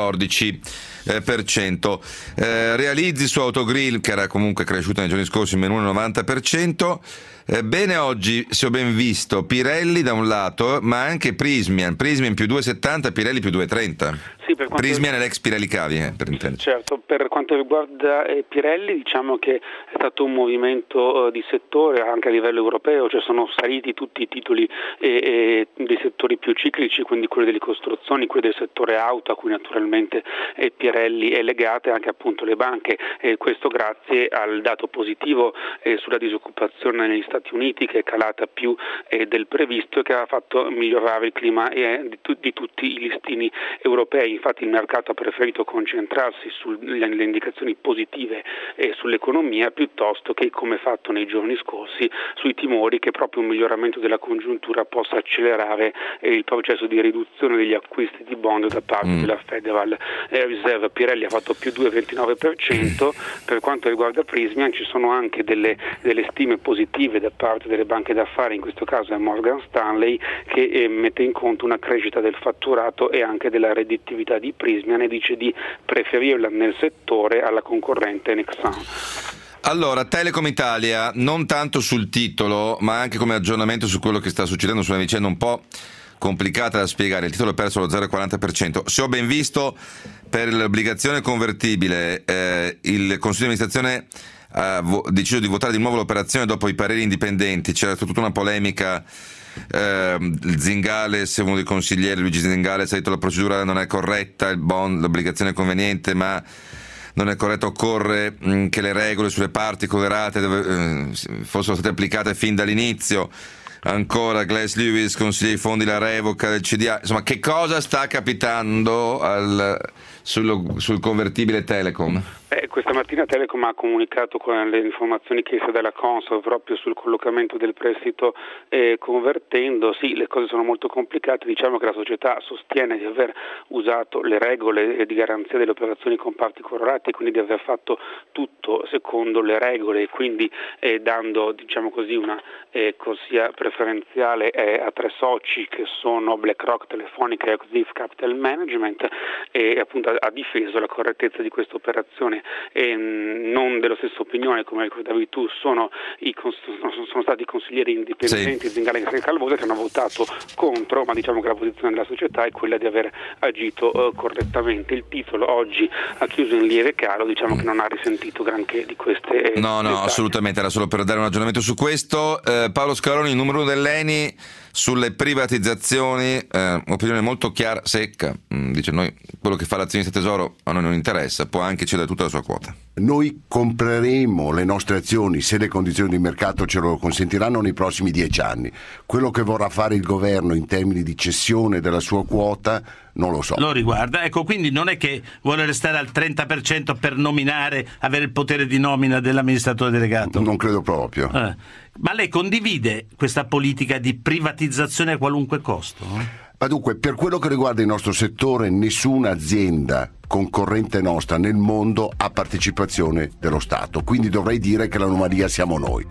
1,14%. Realizzi su Autogrill, che era comunque cresciuta nei giorni scorsi, meno 1,90%. Bene oggi, se ho ben visto, Pirelli da un lato, ma anche Prysmian più 2,70, Pirelli più 2,30. Sì, Prysmian è l'ex Pirelli Cavi, per intendere. Certo, per quanto riguarda Pirelli, diciamo che è stato un movimento di settore anche a livello europeo, cioè sono saliti tutti i titoli dei settori più ciclici, quindi quelli delle costruzioni, quelli del settore auto, a cui naturalmente Pirelli è legata, e anche appunto le banche, questo grazie al dato positivo sulla disoccupazione negli Stati Uniti, che è calata più del previsto e che ha fatto migliorare il clima di tutti i listini europei. infatti il mercato ha preferito concentrarsi sulle indicazioni positive sull'economia piuttosto che, come fatto nei giorni scorsi, sui timori che proprio un miglioramento della congiuntura possa accelerare il processo di riduzione degli acquisti di bond da parte della Federal Reserve. Pirelli ha fatto più 2,29%. Per quanto riguarda Prysmian ci sono anche delle stime positive da parte delle banche d'affari, in questo caso è Morgan Stanley, che mette in conto una crescita del fatturato e anche della redditività di Prysmian e dice di preferirla nel settore alla concorrente Nexan. Allora, Telecom Italia, non tanto sul titolo, ma anche come aggiornamento su quello che sta succedendo su una vicenda un po' complicata da spiegare. Il titolo ha perso lo 0,40%. Se ho ben visto, per l'obbligazione convertibile il Consiglio di amministrazione ha deciso di votare di nuovo l'operazione dopo i pareri indipendenti. C'era tutta una polemica. Zingales, uno dei consiglieri, Luigi Zingales, ha detto la procedura non è corretta, il bond, l'obbligazione è conveniente, ma non è corretto, occorre che le regole sulle parti correlate fossero state applicate fin dall'inizio. Ancora Glass Lewis consiglia ai fondi la revoca del CDA. Insomma, che cosa sta capitando sul convertibile Telecom? Questa mattina Telecom ha comunicato con le informazioni chieste dalla Consob proprio sul collocamento del prestito convertendo. Sì, le cose sono molto complicate, diciamo che la società sostiene di aver usato le regole di garanzia delle operazioni con parti correlate, quindi di aver fatto tutto secondo le regole e quindi dando, diciamo così, una corsia preferenziale a tre soci che sono BlackRock, Telefonica e Oxif Capital Management, e appunto ha difeso la correttezza di questa operazione. Non dello stesso opinione, come ricordavi tu, sono stati i consiglieri indipendenti, sì, Zingales e Calvosa, che hanno votato contro, ma diciamo che la posizione della società è quella di aver agito correttamente. Il titolo oggi ha chiuso in lieve calo, diciamo che non ha risentito granché di queste no, assolutamente, era solo per dare un aggiornamento su questo. Paolo Scaroni, il numero 1 dell'ENI sulle privatizzazioni, opinione molto chiara, secca, dice: noi quello che fa l'azionista Tesoro a noi non interessa, può anche cedere tutta la sua quota. Noi compreremo le nostre azioni se le condizioni di mercato ce lo consentiranno nei prossimi 10 anni. Quello che vorrà fare il governo in termini di cessione della sua quota non lo so. Lo riguarda, ecco, quindi non è che vuole restare al 30% per nominare, avere il potere di nomina dell'amministratore delegato? Non credo proprio. Ma lei condivide questa politica di privatizzazione a qualunque costo? Ma dunque, per quello che riguarda il nostro settore, nessuna azienda concorrente nostra nel mondo ha partecipazione dello Stato, quindi dovrei dire che l'anomalia siamo noi.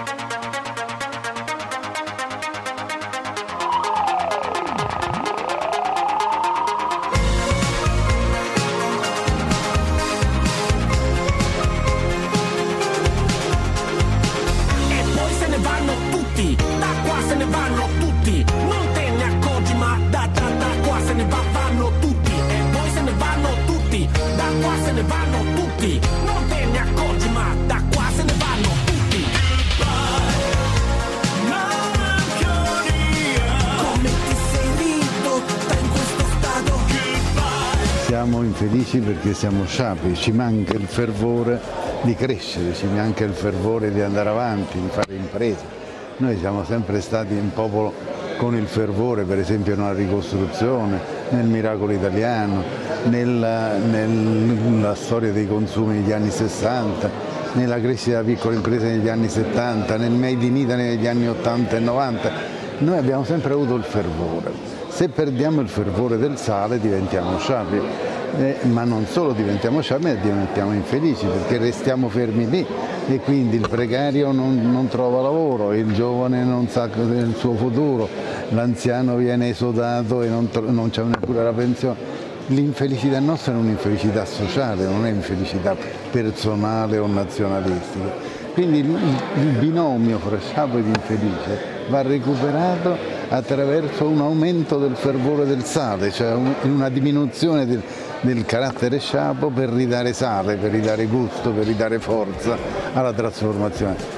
Siamo infelici perché siamo sciapi, ci manca il fervore di crescere, ci manca il fervore di andare avanti, di fare imprese. Noi siamo sempre stati un popolo con il fervore, per esempio nella ricostruzione, nel miracolo italiano, nella storia dei consumi negli anni 60, nella crescita della piccola impresa negli anni 70, nel Made in Italy negli anni 80 e 90. Noi abbiamo sempre avuto il fervore. Se perdiamo il fervore del sale diventiamo sciapi, ma non solo diventiamo sciapi, ma diventiamo infelici perché restiamo fermi lì e quindi il precario non trova lavoro, il giovane non sa del suo futuro, l'anziano viene esodato e non c'è neppure la pensione. L'infelicità nostra è un'infelicità sociale, non è infelicità personale o nazionalistica. Quindi il binomio fra sciapo ed infelice va recuperato attraverso un aumento del fervore del sale, cioè una diminuzione del carattere sciapo per ridare sale, per ridare gusto, per ridare forza alla trasformazione.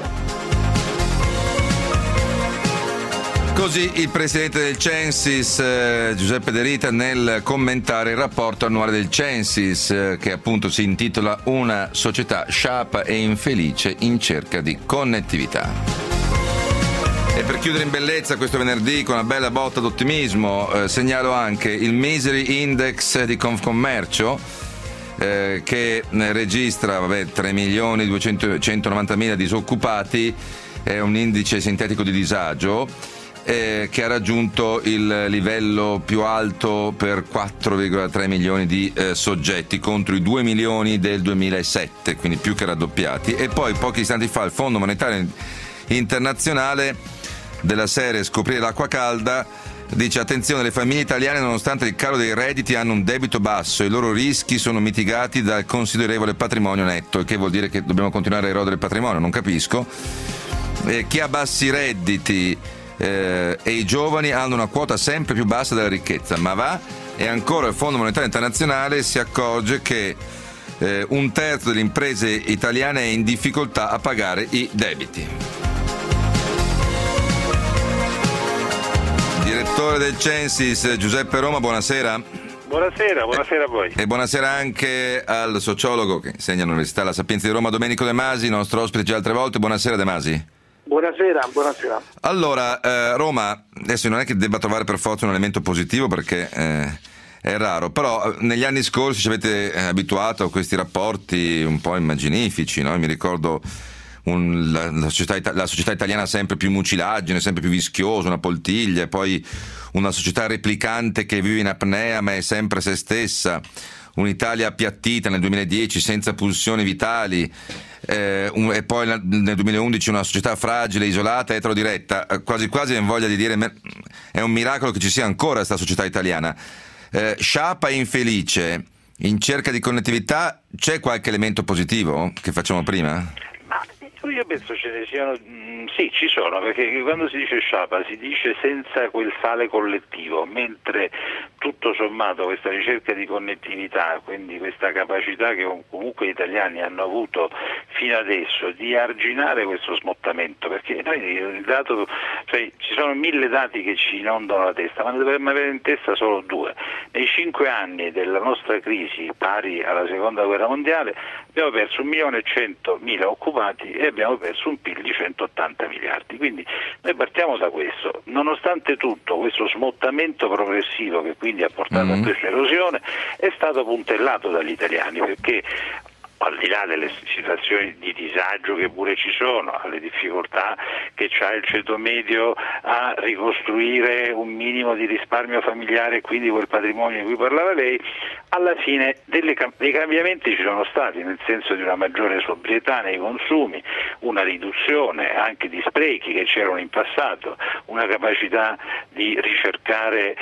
Così il presidente del Censis, Giuseppe De Rita, nel commentare il rapporto annuale del Censis, che appunto si intitola Una società sciapa e infelice in cerca di connettività. E E per chiudere in bellezza questo venerdì con una bella botta d'ottimismo, segnalo anche il Misery Index di Confcommercio, che registra 3.290.000 disoccupati, è un indice sintetico di disagio che ha raggiunto il livello più alto per 4,3 milioni di soggetti contro i 2 milioni del 2007, quindi più che raddoppiati. E poi pochi istanti fa il Fondo Monetario Internazionale, della serie Scoprire l'acqua calda, dice: attenzione, le famiglie italiane nonostante il calo dei redditi hanno un debito basso e i loro rischi sono mitigati dal considerevole patrimonio netto, il che vuol dire che dobbiamo continuare a erodere il patrimonio, non capisco. Chi ha bassi redditi e i giovani hanno una quota sempre più bassa della ricchezza, ma va. E ancora il Fondo Monetario Internazionale si accorge che un terzo delle imprese italiane è in difficoltà a pagare i debiti. Direttore del Censis Giuseppe Roma, buonasera. Buonasera a voi. E buonasera anche al sociologo che insegna all'Università La Sapienza di Roma, Domenico De Masi, nostro ospite già altre volte. Buonasera De Masi. Buonasera. Allora, Roma, adesso non è che debba trovare per forza un elemento positivo perché è raro, però negli anni scorsi ci avete abituato a questi rapporti un po' immaginifici, no? Mi ricordo la società italiana sempre più mucilagine, sempre più vischiosa, una poltiglia, e poi una società replicante che vive in apnea ma è sempre se stessa, un'Italia appiattita nel 2010 senza pulsioni vitali, e poi nel 2011 una società fragile, isolata, eterodiretta. Quasi quasi ho voglia di dire è un miracolo che ci sia ancora questa società italiana. Sciapa e infelice, in cerca di connettività, c'è qualche elemento positivo che facciamo prima? Io penso ce ne siano, sì, ci sono, perché quando si dice sciapa si dice senza quel sale collettivo, mentre tutto sommato questa ricerca di connettività, quindi questa capacità che comunque gli italiani hanno avuto fino adesso di arginare questo smottamento, perché noi il dato, cioè, ci sono 1000 dati che ci inondano la testa, ma ne dovremmo avere in testa solo 2. Nei 5 anni della nostra crisi, pari alla seconda guerra mondiale, abbiamo perso 1.100.000 occupati e abbiamo perso un PIL di 180 miliardi. Quindi noi partiamo da questo. Nonostante tutto, questo smottamento progressivo che quindi ha portato a questa erosione è stato puntellato dagli italiani, perché al di là delle situazioni di disagio che pure ci sono, alle difficoltà che c'ha il ceto medio a ricostruire un minimo di risparmio familiare e quindi quel patrimonio di cui parlava lei, alla fine dei cambiamenti ci sono stati, nel senso di una maggiore sobrietà nei consumi, una riduzione anche di sprechi che c'erano in passato, una capacità di ricercare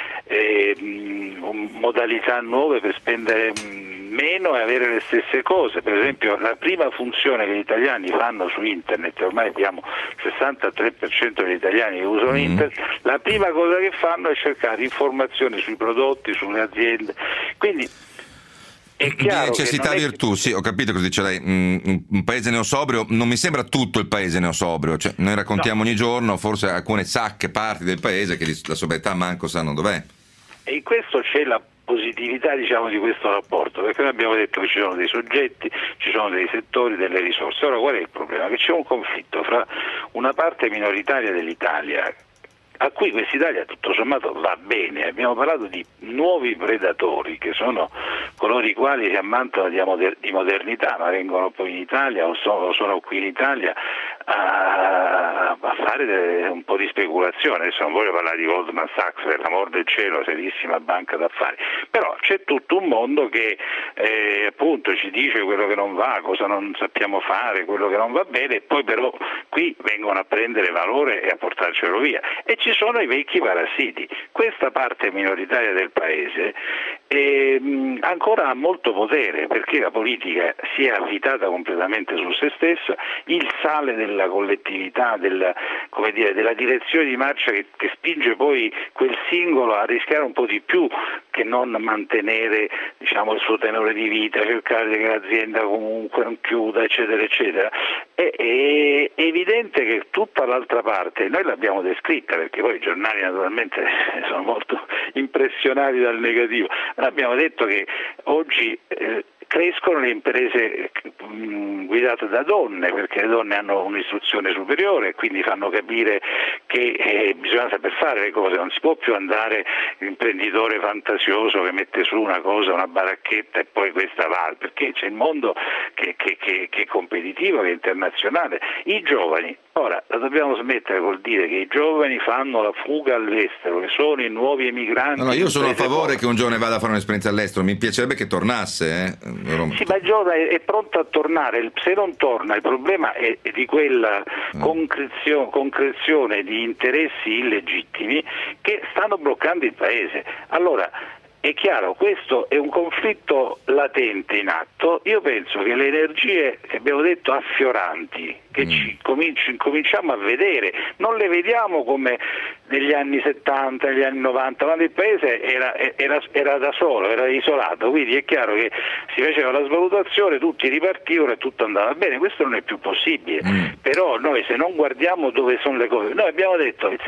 modalità nuove per spendere meno e avere le stesse cose. Per esempio, la prima funzione che gli italiani fanno su internet, ormai abbiamo il 63% degli italiani che usano internet, la prima cosa che fanno è cercare informazioni sui prodotti, sulle aziende. Quindi è chiaro di necessità virtù, sì, ho capito cosa dice lei. Un paese neosobrio, non mi sembra tutto il paese neosobrio, cioè, noi raccontiamo ogni giorno forse alcune sacche parti del paese che la sobrietà manco sanno dov'è. E in questo c'è la positività, diciamo, di questo rapporto, perché noi abbiamo detto che ci sono dei soggetti, ci sono dei settori, delle risorse. Ora qual è il problema? Che c'è un conflitto fra una parte minoritaria dell'Italia, a cui quest'Italia tutto sommato va bene. Abbiamo parlato di nuovi predatori, che sono coloro i quali si ammantano di modernità, ma vengono poi in Italia o sono qui in Italia a fare un po' di speculazione. Adesso non voglio parlare di Goldman Sachs, per l'amor del cielo, serissima banca d'affari, però c'è tutto un mondo che appunto ci dice quello che non va, cosa non sappiamo fare, quello che non va bene, e poi però qui vengono a prendere valore e a portarcelo via. E ci sono i vecchi parassiti. Questa parte minoritaria del paese ancora ha molto potere, perché la politica si è avvitata completamente su se stessa, il sale della collettività, della direzione di marcia che spinge poi quel singolo a rischiare un po' di più che non mantenere, diciamo, il suo tenore di vita, cercare che l'azienda comunque non chiuda, eccetera eccetera. È evidente che tutta l'altra parte noi l'abbiamo descritta, perché poi i giornali naturalmente sono molto impressionati dal negativo. Noi abbiamo detto che oggi crescono le imprese guidate da donne, perché le donne hanno un'istruzione superiore e quindi fanno capire che bisogna saper fare le cose, non si può più andare l'imprenditore fantasioso che mette su una cosa, una baracchetta e poi questa va, perché c'è il mondo che è competitivo, che è internazionale. I giovani, ora la dobbiamo smettere col dire che i giovani fanno la fuga all'estero, che sono i nuovi emigranti. No, io sono a favore che un giovane vada a fare un'esperienza all'estero, mi piacerebbe che tornasse. Sì, ma il giovane è pronto a tornare, se non torna il problema è di quella concrezione di interessi illegittimi che stanno bloccando il paese. Allora, è chiaro, questo è un conflitto latente in atto. Io penso che le energie, che abbiamo detto, affioranti, che cominciamo a vedere, non le vediamo come negli anni 70, negli anni 90, quando il paese era da solo, era isolato, quindi è chiaro che si faceva la svalutazione, tutti ripartivano e tutto andava bene. Questo non è più possibile, però noi se non guardiamo dove sono le cose, noi abbiamo detto il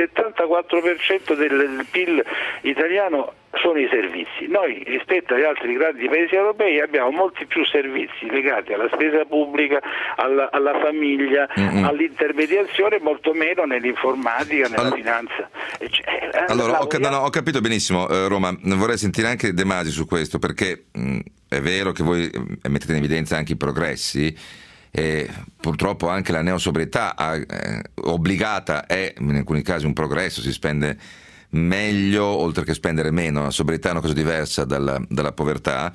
74% del PIL italiano sono i servizi. Noi rispetto agli altri grandi paesi europei abbiamo molti più servizi legati alla spesa pubblica, alla famiglia, all'intermediazione, molto meno nell'informatica, nella finanza. Allora, ho capito benissimo, Roma, vorrei sentire anche De Masi su questo, perché è vero che voi mettete in evidenza anche i progressi, e purtroppo anche la neosobrietà obbligata è in alcuni casi un progresso, si spende meglio oltre che spendere meno. La sobrietà è una cosa diversa dalla povertà.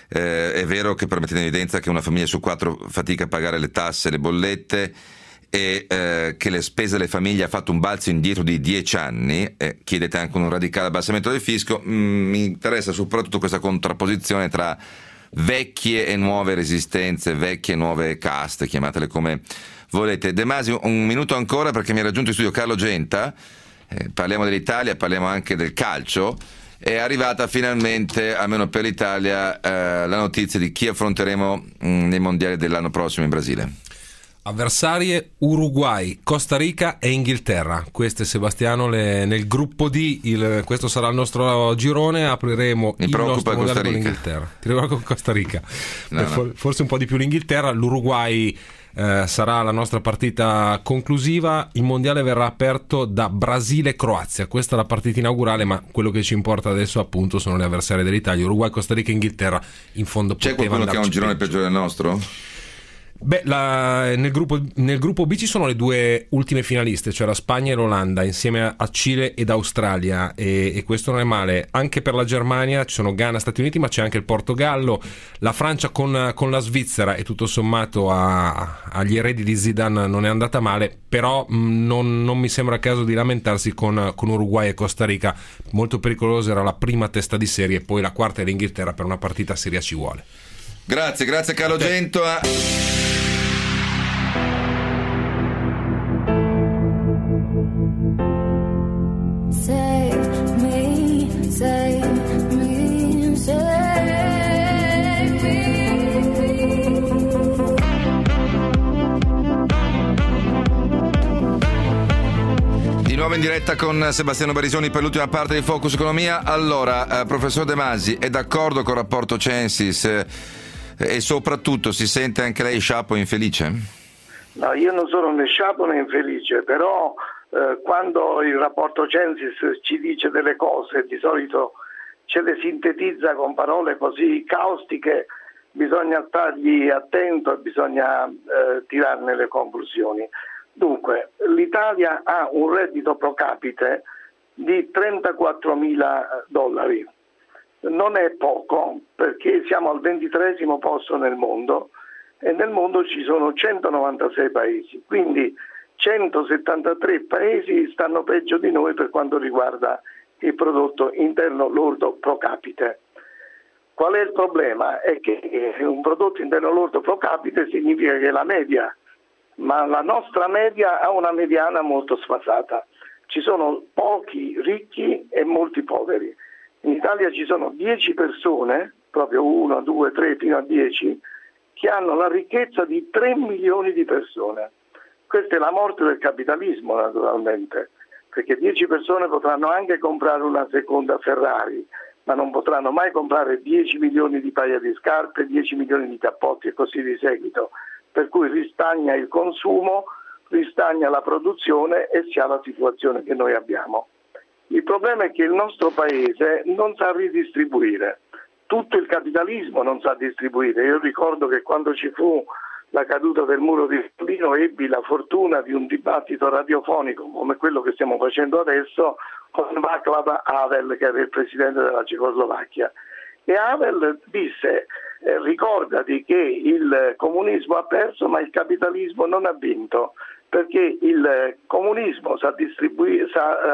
È vero che mettete in evidenza che una famiglia su 4 fatica a pagare le tasse, le bollette, e che le spese delle famiglie ha fatto un balzo indietro di 10 anni. Chiedete anche un radicale abbassamento del fisco. Mi interessa soprattutto questa contrapposizione tra vecchie e nuove resistenze, vecchie e nuove caste, chiamatele come volete. De Masi, un minuto ancora, perché mi ha raggiunto in studio Carlo Genta. Parliamo dell'Italia, parliamo anche del calcio. È arrivata finalmente, almeno per l'Italia, la notizia di chi affronteremo nei mondiali dell'anno prossimo in Brasile. Avversarie Uruguay, Costa Rica e Inghilterra. Queste, Sebastiano, nel gruppo D. Questo sarà il nostro girone. Apriremo il nostro mondiale con l'Inghilterra. Ti ricordo con Costa Rica. No. Forse un po' di più l'Inghilterra. L'Uruguay sarà la nostra partita conclusiva. Il mondiale verrà aperto da Brasile e Croazia. Questa è la partita inaugurale, ma quello che ci importa adesso appunto sono le avversarie dell'Italia. Uruguay, Costa Rica e Inghilterra. In fondo c'è qualcuno che ha un girone peggiore del nostro? Beh, nel gruppo B ci sono le 2 ultime finaliste, cioè la Spagna e l'Olanda, insieme a Cile ed Australia, e questo non è male. Anche per la Germania ci sono Ghana, Stati Uniti, ma c'è anche il Portogallo, la Francia con la Svizzera, e tutto sommato agli eredi di Zidane non è andata male, però non mi sembra caso di lamentarsi con Uruguay e Costa Rica. Molto pericolosa era la prima testa di serie, e poi la quarta è l'Inghilterra. Per una partita seria ci vuole. Grazie Carlo Genta. Save me, save me, save me. Di nuovo in diretta con Sebastiano Barisoni per l'ultima parte di Focus Economia. Allora, professor De Masi, è d'accordo con il rapporto Censis e soprattutto si sente anche lei sciapo infelice? No, io non sono né sciapo né infelice, però quando il rapporto Censis ci dice delle cose, di solito ce le sintetizza con parole così caustiche, bisogna stargli attento e bisogna tirarne le conclusioni. Dunque, l'Italia ha un reddito pro capite di $34.000. Non è poco, perché siamo al 23° posto nel mondo, e nel mondo ci sono 196 paesi, quindi 173 paesi stanno peggio di noi per quanto riguarda il prodotto interno lordo pro capite. Qual è il problema? È che un prodotto interno lordo pro capite significa che è la media, ma la nostra media ha una mediana molto sfasata. Ci sono pochi ricchi e molti poveri. In Italia ci sono 10 persone, proprio 1, 2, 3 fino a 10, che hanno la ricchezza di 3 milioni di persone. Questa è la morte del capitalismo, naturalmente, perché 10 persone potranno anche comprare una seconda Ferrari, ma non potranno mai comprare 10 milioni di paia di scarpe, 10 milioni di cappotti e così di seguito, per cui ristagna il consumo, ristagna la produzione e si ha la situazione che noi abbiamo. Il problema è che il nostro paese non sa ridistribuire, tutto il capitalismo non sa distribuire. Io ricordo che quando ci fu la caduta del muro di Berlino ebbi la fortuna di un dibattito radiofonico come quello che stiamo facendo adesso con Václav Havel, che era il presidente della Cecoslovacchia. E Havel disse: ricordati che il comunismo ha perso ma il capitalismo non ha vinto, perché il comunismo sa distribuire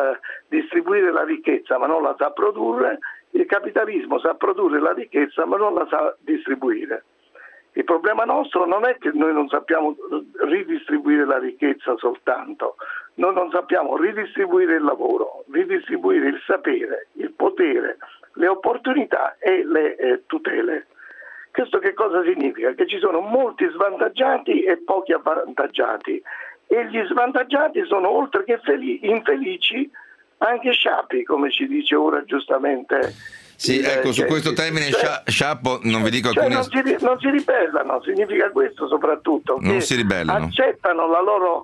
la ricchezza ma non la sa produrre, il capitalismo sa produrre la ricchezza ma non la sa distribuire. Il problema nostro non è che noi non sappiamo ridistribuire la ricchezza soltanto, noi non sappiamo ridistribuire il lavoro, ridistribuire il sapere, il potere, le opportunità e le tutele. Questo che cosa significa? Che ci sono molti svantaggiati e pochi avvantaggiati, e gli svantaggiati sono, oltre che infelici, anche sciapi, come ci dice ora giustamente. Sì, ecco, su questo termine sciappo non vi dico alcune... non si ribellano, significa questo soprattutto, che non si ribellano, accettano la loro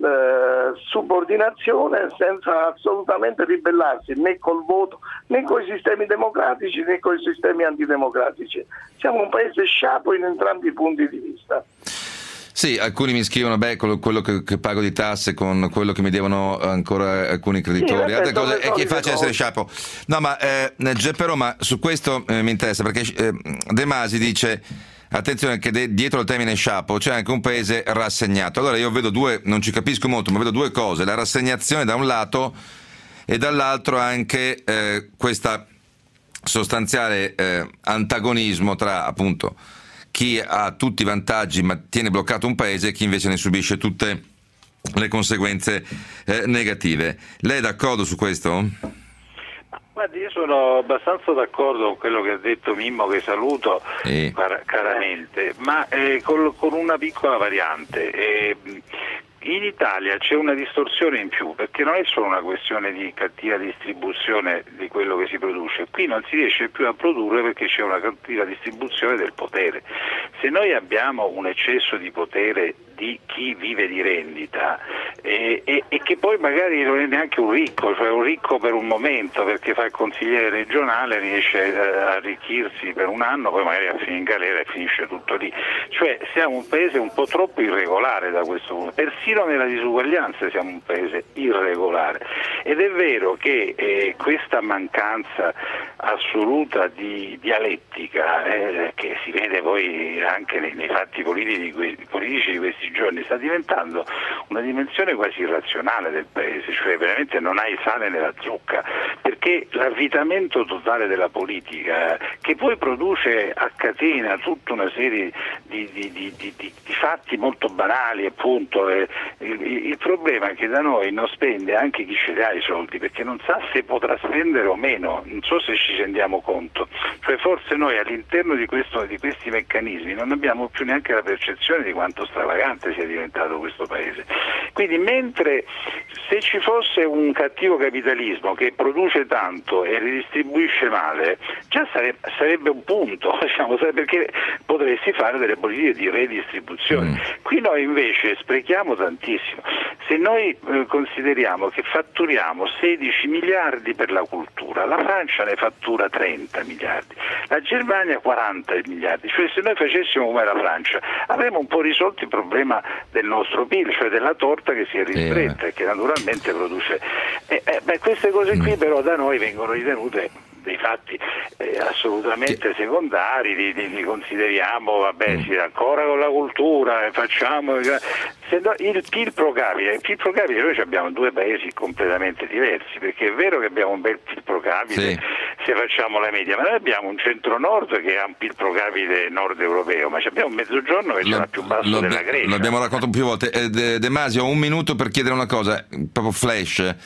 subordinazione senza assolutamente ribellarsi né col voto, né con i sistemi democratici né con i sistemi antidemocratici. Siamo un paese sciapo in entrambi i punti di vista. Sì, alcuni mi scrivono, quello che pago di tasse con quello che mi devono ancora alcuni creditori, altre cose, è che è facile essere sciapo. No, ma Geppero, ma su questo mi interessa, perché De Masi dice, attenzione che dietro al termine sciapo c'è anche un paese rassegnato. Allora io vedo non ci capisco molto, ma vedo due cose: la rassegnazione da un lato e dall'altro anche questa sostanziale antagonismo tra, appunto, chi ha tutti i vantaggi ma tiene bloccato un paese e chi invece ne subisce tutte le conseguenze negative. Lei è d'accordo su questo? Guardi, io sono abbastanza d'accordo con quello che ha detto Mimmo, che saluto caramente, ma con una piccola variante. In Italia c'è una distorsione in più, perché non è solo una questione di cattiva distribuzione di quello che si produce, qui non si riesce più a produrre perché c'è una cattiva distribuzione del potere. Se noi abbiamo un eccesso di potere di chi vive di rendita e che poi magari non è neanche un ricco, cioè un ricco per un momento perché fa il consigliere regionale, riesce a arricchirsi per un anno, poi magari a finire in galera e finisce tutto lì. Cioè siamo un paese un po' troppo irregolare da questo punto, persino nella disuguaglianza siamo un paese irregolare, ed è vero che questa mancanza assoluta di dialettica che si vede poi anche nei fatti politici di questi giorni sta diventando una dimensione quasi irrazionale del paese, cioè veramente non hai sale nella zucca, perché l'avvitamento totale della politica, che poi produce a catena tutta una serie di fatti molto banali, appunto, il problema è che da noi non spende anche chi ce li ha i soldi, perché non sa se potrà spendere o meno, non so se ci rendiamo conto, cioè forse noi all'interno di questi meccanismi non abbiamo più neanche la percezione di quanto stravagante sia diventato questo paese. Quindi mentre se ci fosse un cattivo capitalismo che produce tanto e ridistribuisce male, già sarebbe un punto, diciamo, perché potresti fare delle politiche di redistribuzione. Qui noi invece sprechiamo tantissimo. Se noi consideriamo che fatturiamo 16 miliardi per la cultura, la Francia ne fattura 30 miliardi, la Germania 40 miliardi, cioè se noi facessimo come la Francia avremmo un po' risolto il problema del nostro PIL, cioè della torta che si è ristretta e che naturalmente produce. Queste cose qui però da noi vengono ritenute dei fatti assolutamente secondari, li consideriamo, sì, ancora con la cultura, facciamo il PIL pro capite, noi abbiamo due paesi completamente diversi, perché è vero che abbiamo un bel PIL pro capite se facciamo la media, ma noi abbiamo un centro-nord che ha un PIL pro capite nord europeo, ma abbiamo un mezzogiorno che ce l'ha più basso della Grecia. L'abbiamo raccontato più volte. De Masi, ho un minuto per chiedere una cosa, proprio flash.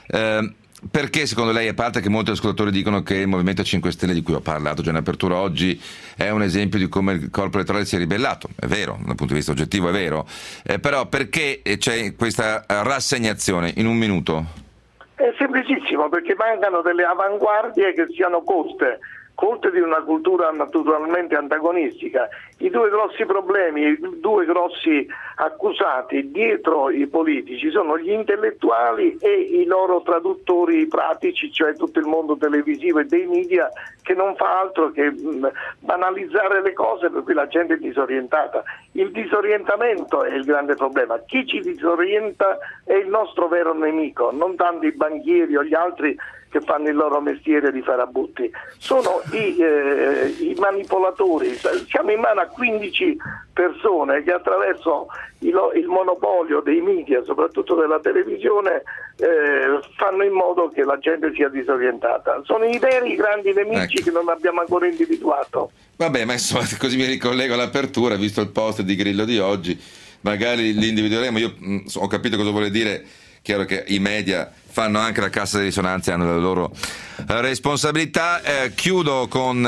Perché secondo lei, a parte che molti ascoltatori dicono che il Movimento 5 Stelle, di cui ho parlato già in apertura oggi, è un esempio di come il corpo elettorale si è ribellato, è vero, dal punto di vista oggettivo è vero, però perché c'è questa rassegnazione? In un minuto. È semplicissimo, perché mancano delle avanguardie che siano colte di una cultura naturalmente antagonistica. I due grossi problemi, i due grossi accusati dietro i politici sono gli intellettuali e i loro traduttori pratici, cioè tutto il mondo televisivo e dei media, che non fa altro che banalizzare le cose, per cui la gente è disorientata. Il disorientamento è il grande problema. Chi ci disorienta è il nostro vero nemico, non tanto i banchieri o gli altri che fanno il loro mestiere di farabutti, sono i manipolatori. Siamo in mano a 15 persone che attraverso il monopolio dei media, soprattutto della televisione, fanno in modo che la gente sia disorientata. Sono i veri grandi nemici che non abbiamo ancora individuato. Vabbè, ma insomma, così mi ricollego all'apertura, visto il post di Grillo di oggi, magari li individueremo. Io ho capito cosa vuole dire. Chiaro che i media fanno anche la cassa di risonanza, hanno le loro responsabilità. Chiudo con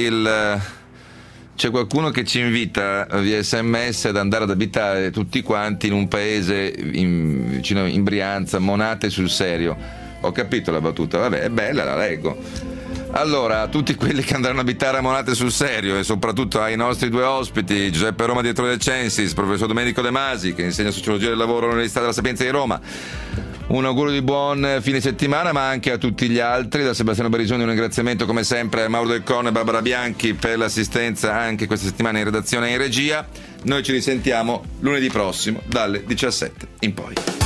c'è qualcuno che ci invita via SMS ad andare ad abitare tutti quanti in un paese vicino in Brianza, Monate sul serio. Ho capito la battuta, vabbè, è bella, la leggo. Allora, a tutti quelli che andranno a abitare a Monate sul serio, e soprattutto ai nostri due ospiti, Giuseppe Roma dietro del Censis, professor Domenico De Masi, che insegna sociologia del lavoro all'Università della Sapienza di Roma, un augurio di buon fine settimana, ma anche a tutti gli altri. Da Sebastiano Barisoni un ringraziamento come sempre a Mauro Del Corno e Barbara Bianchi per l'assistenza anche questa settimana in redazione e in regia. Noi ci risentiamo lunedì prossimo dalle 17 in poi.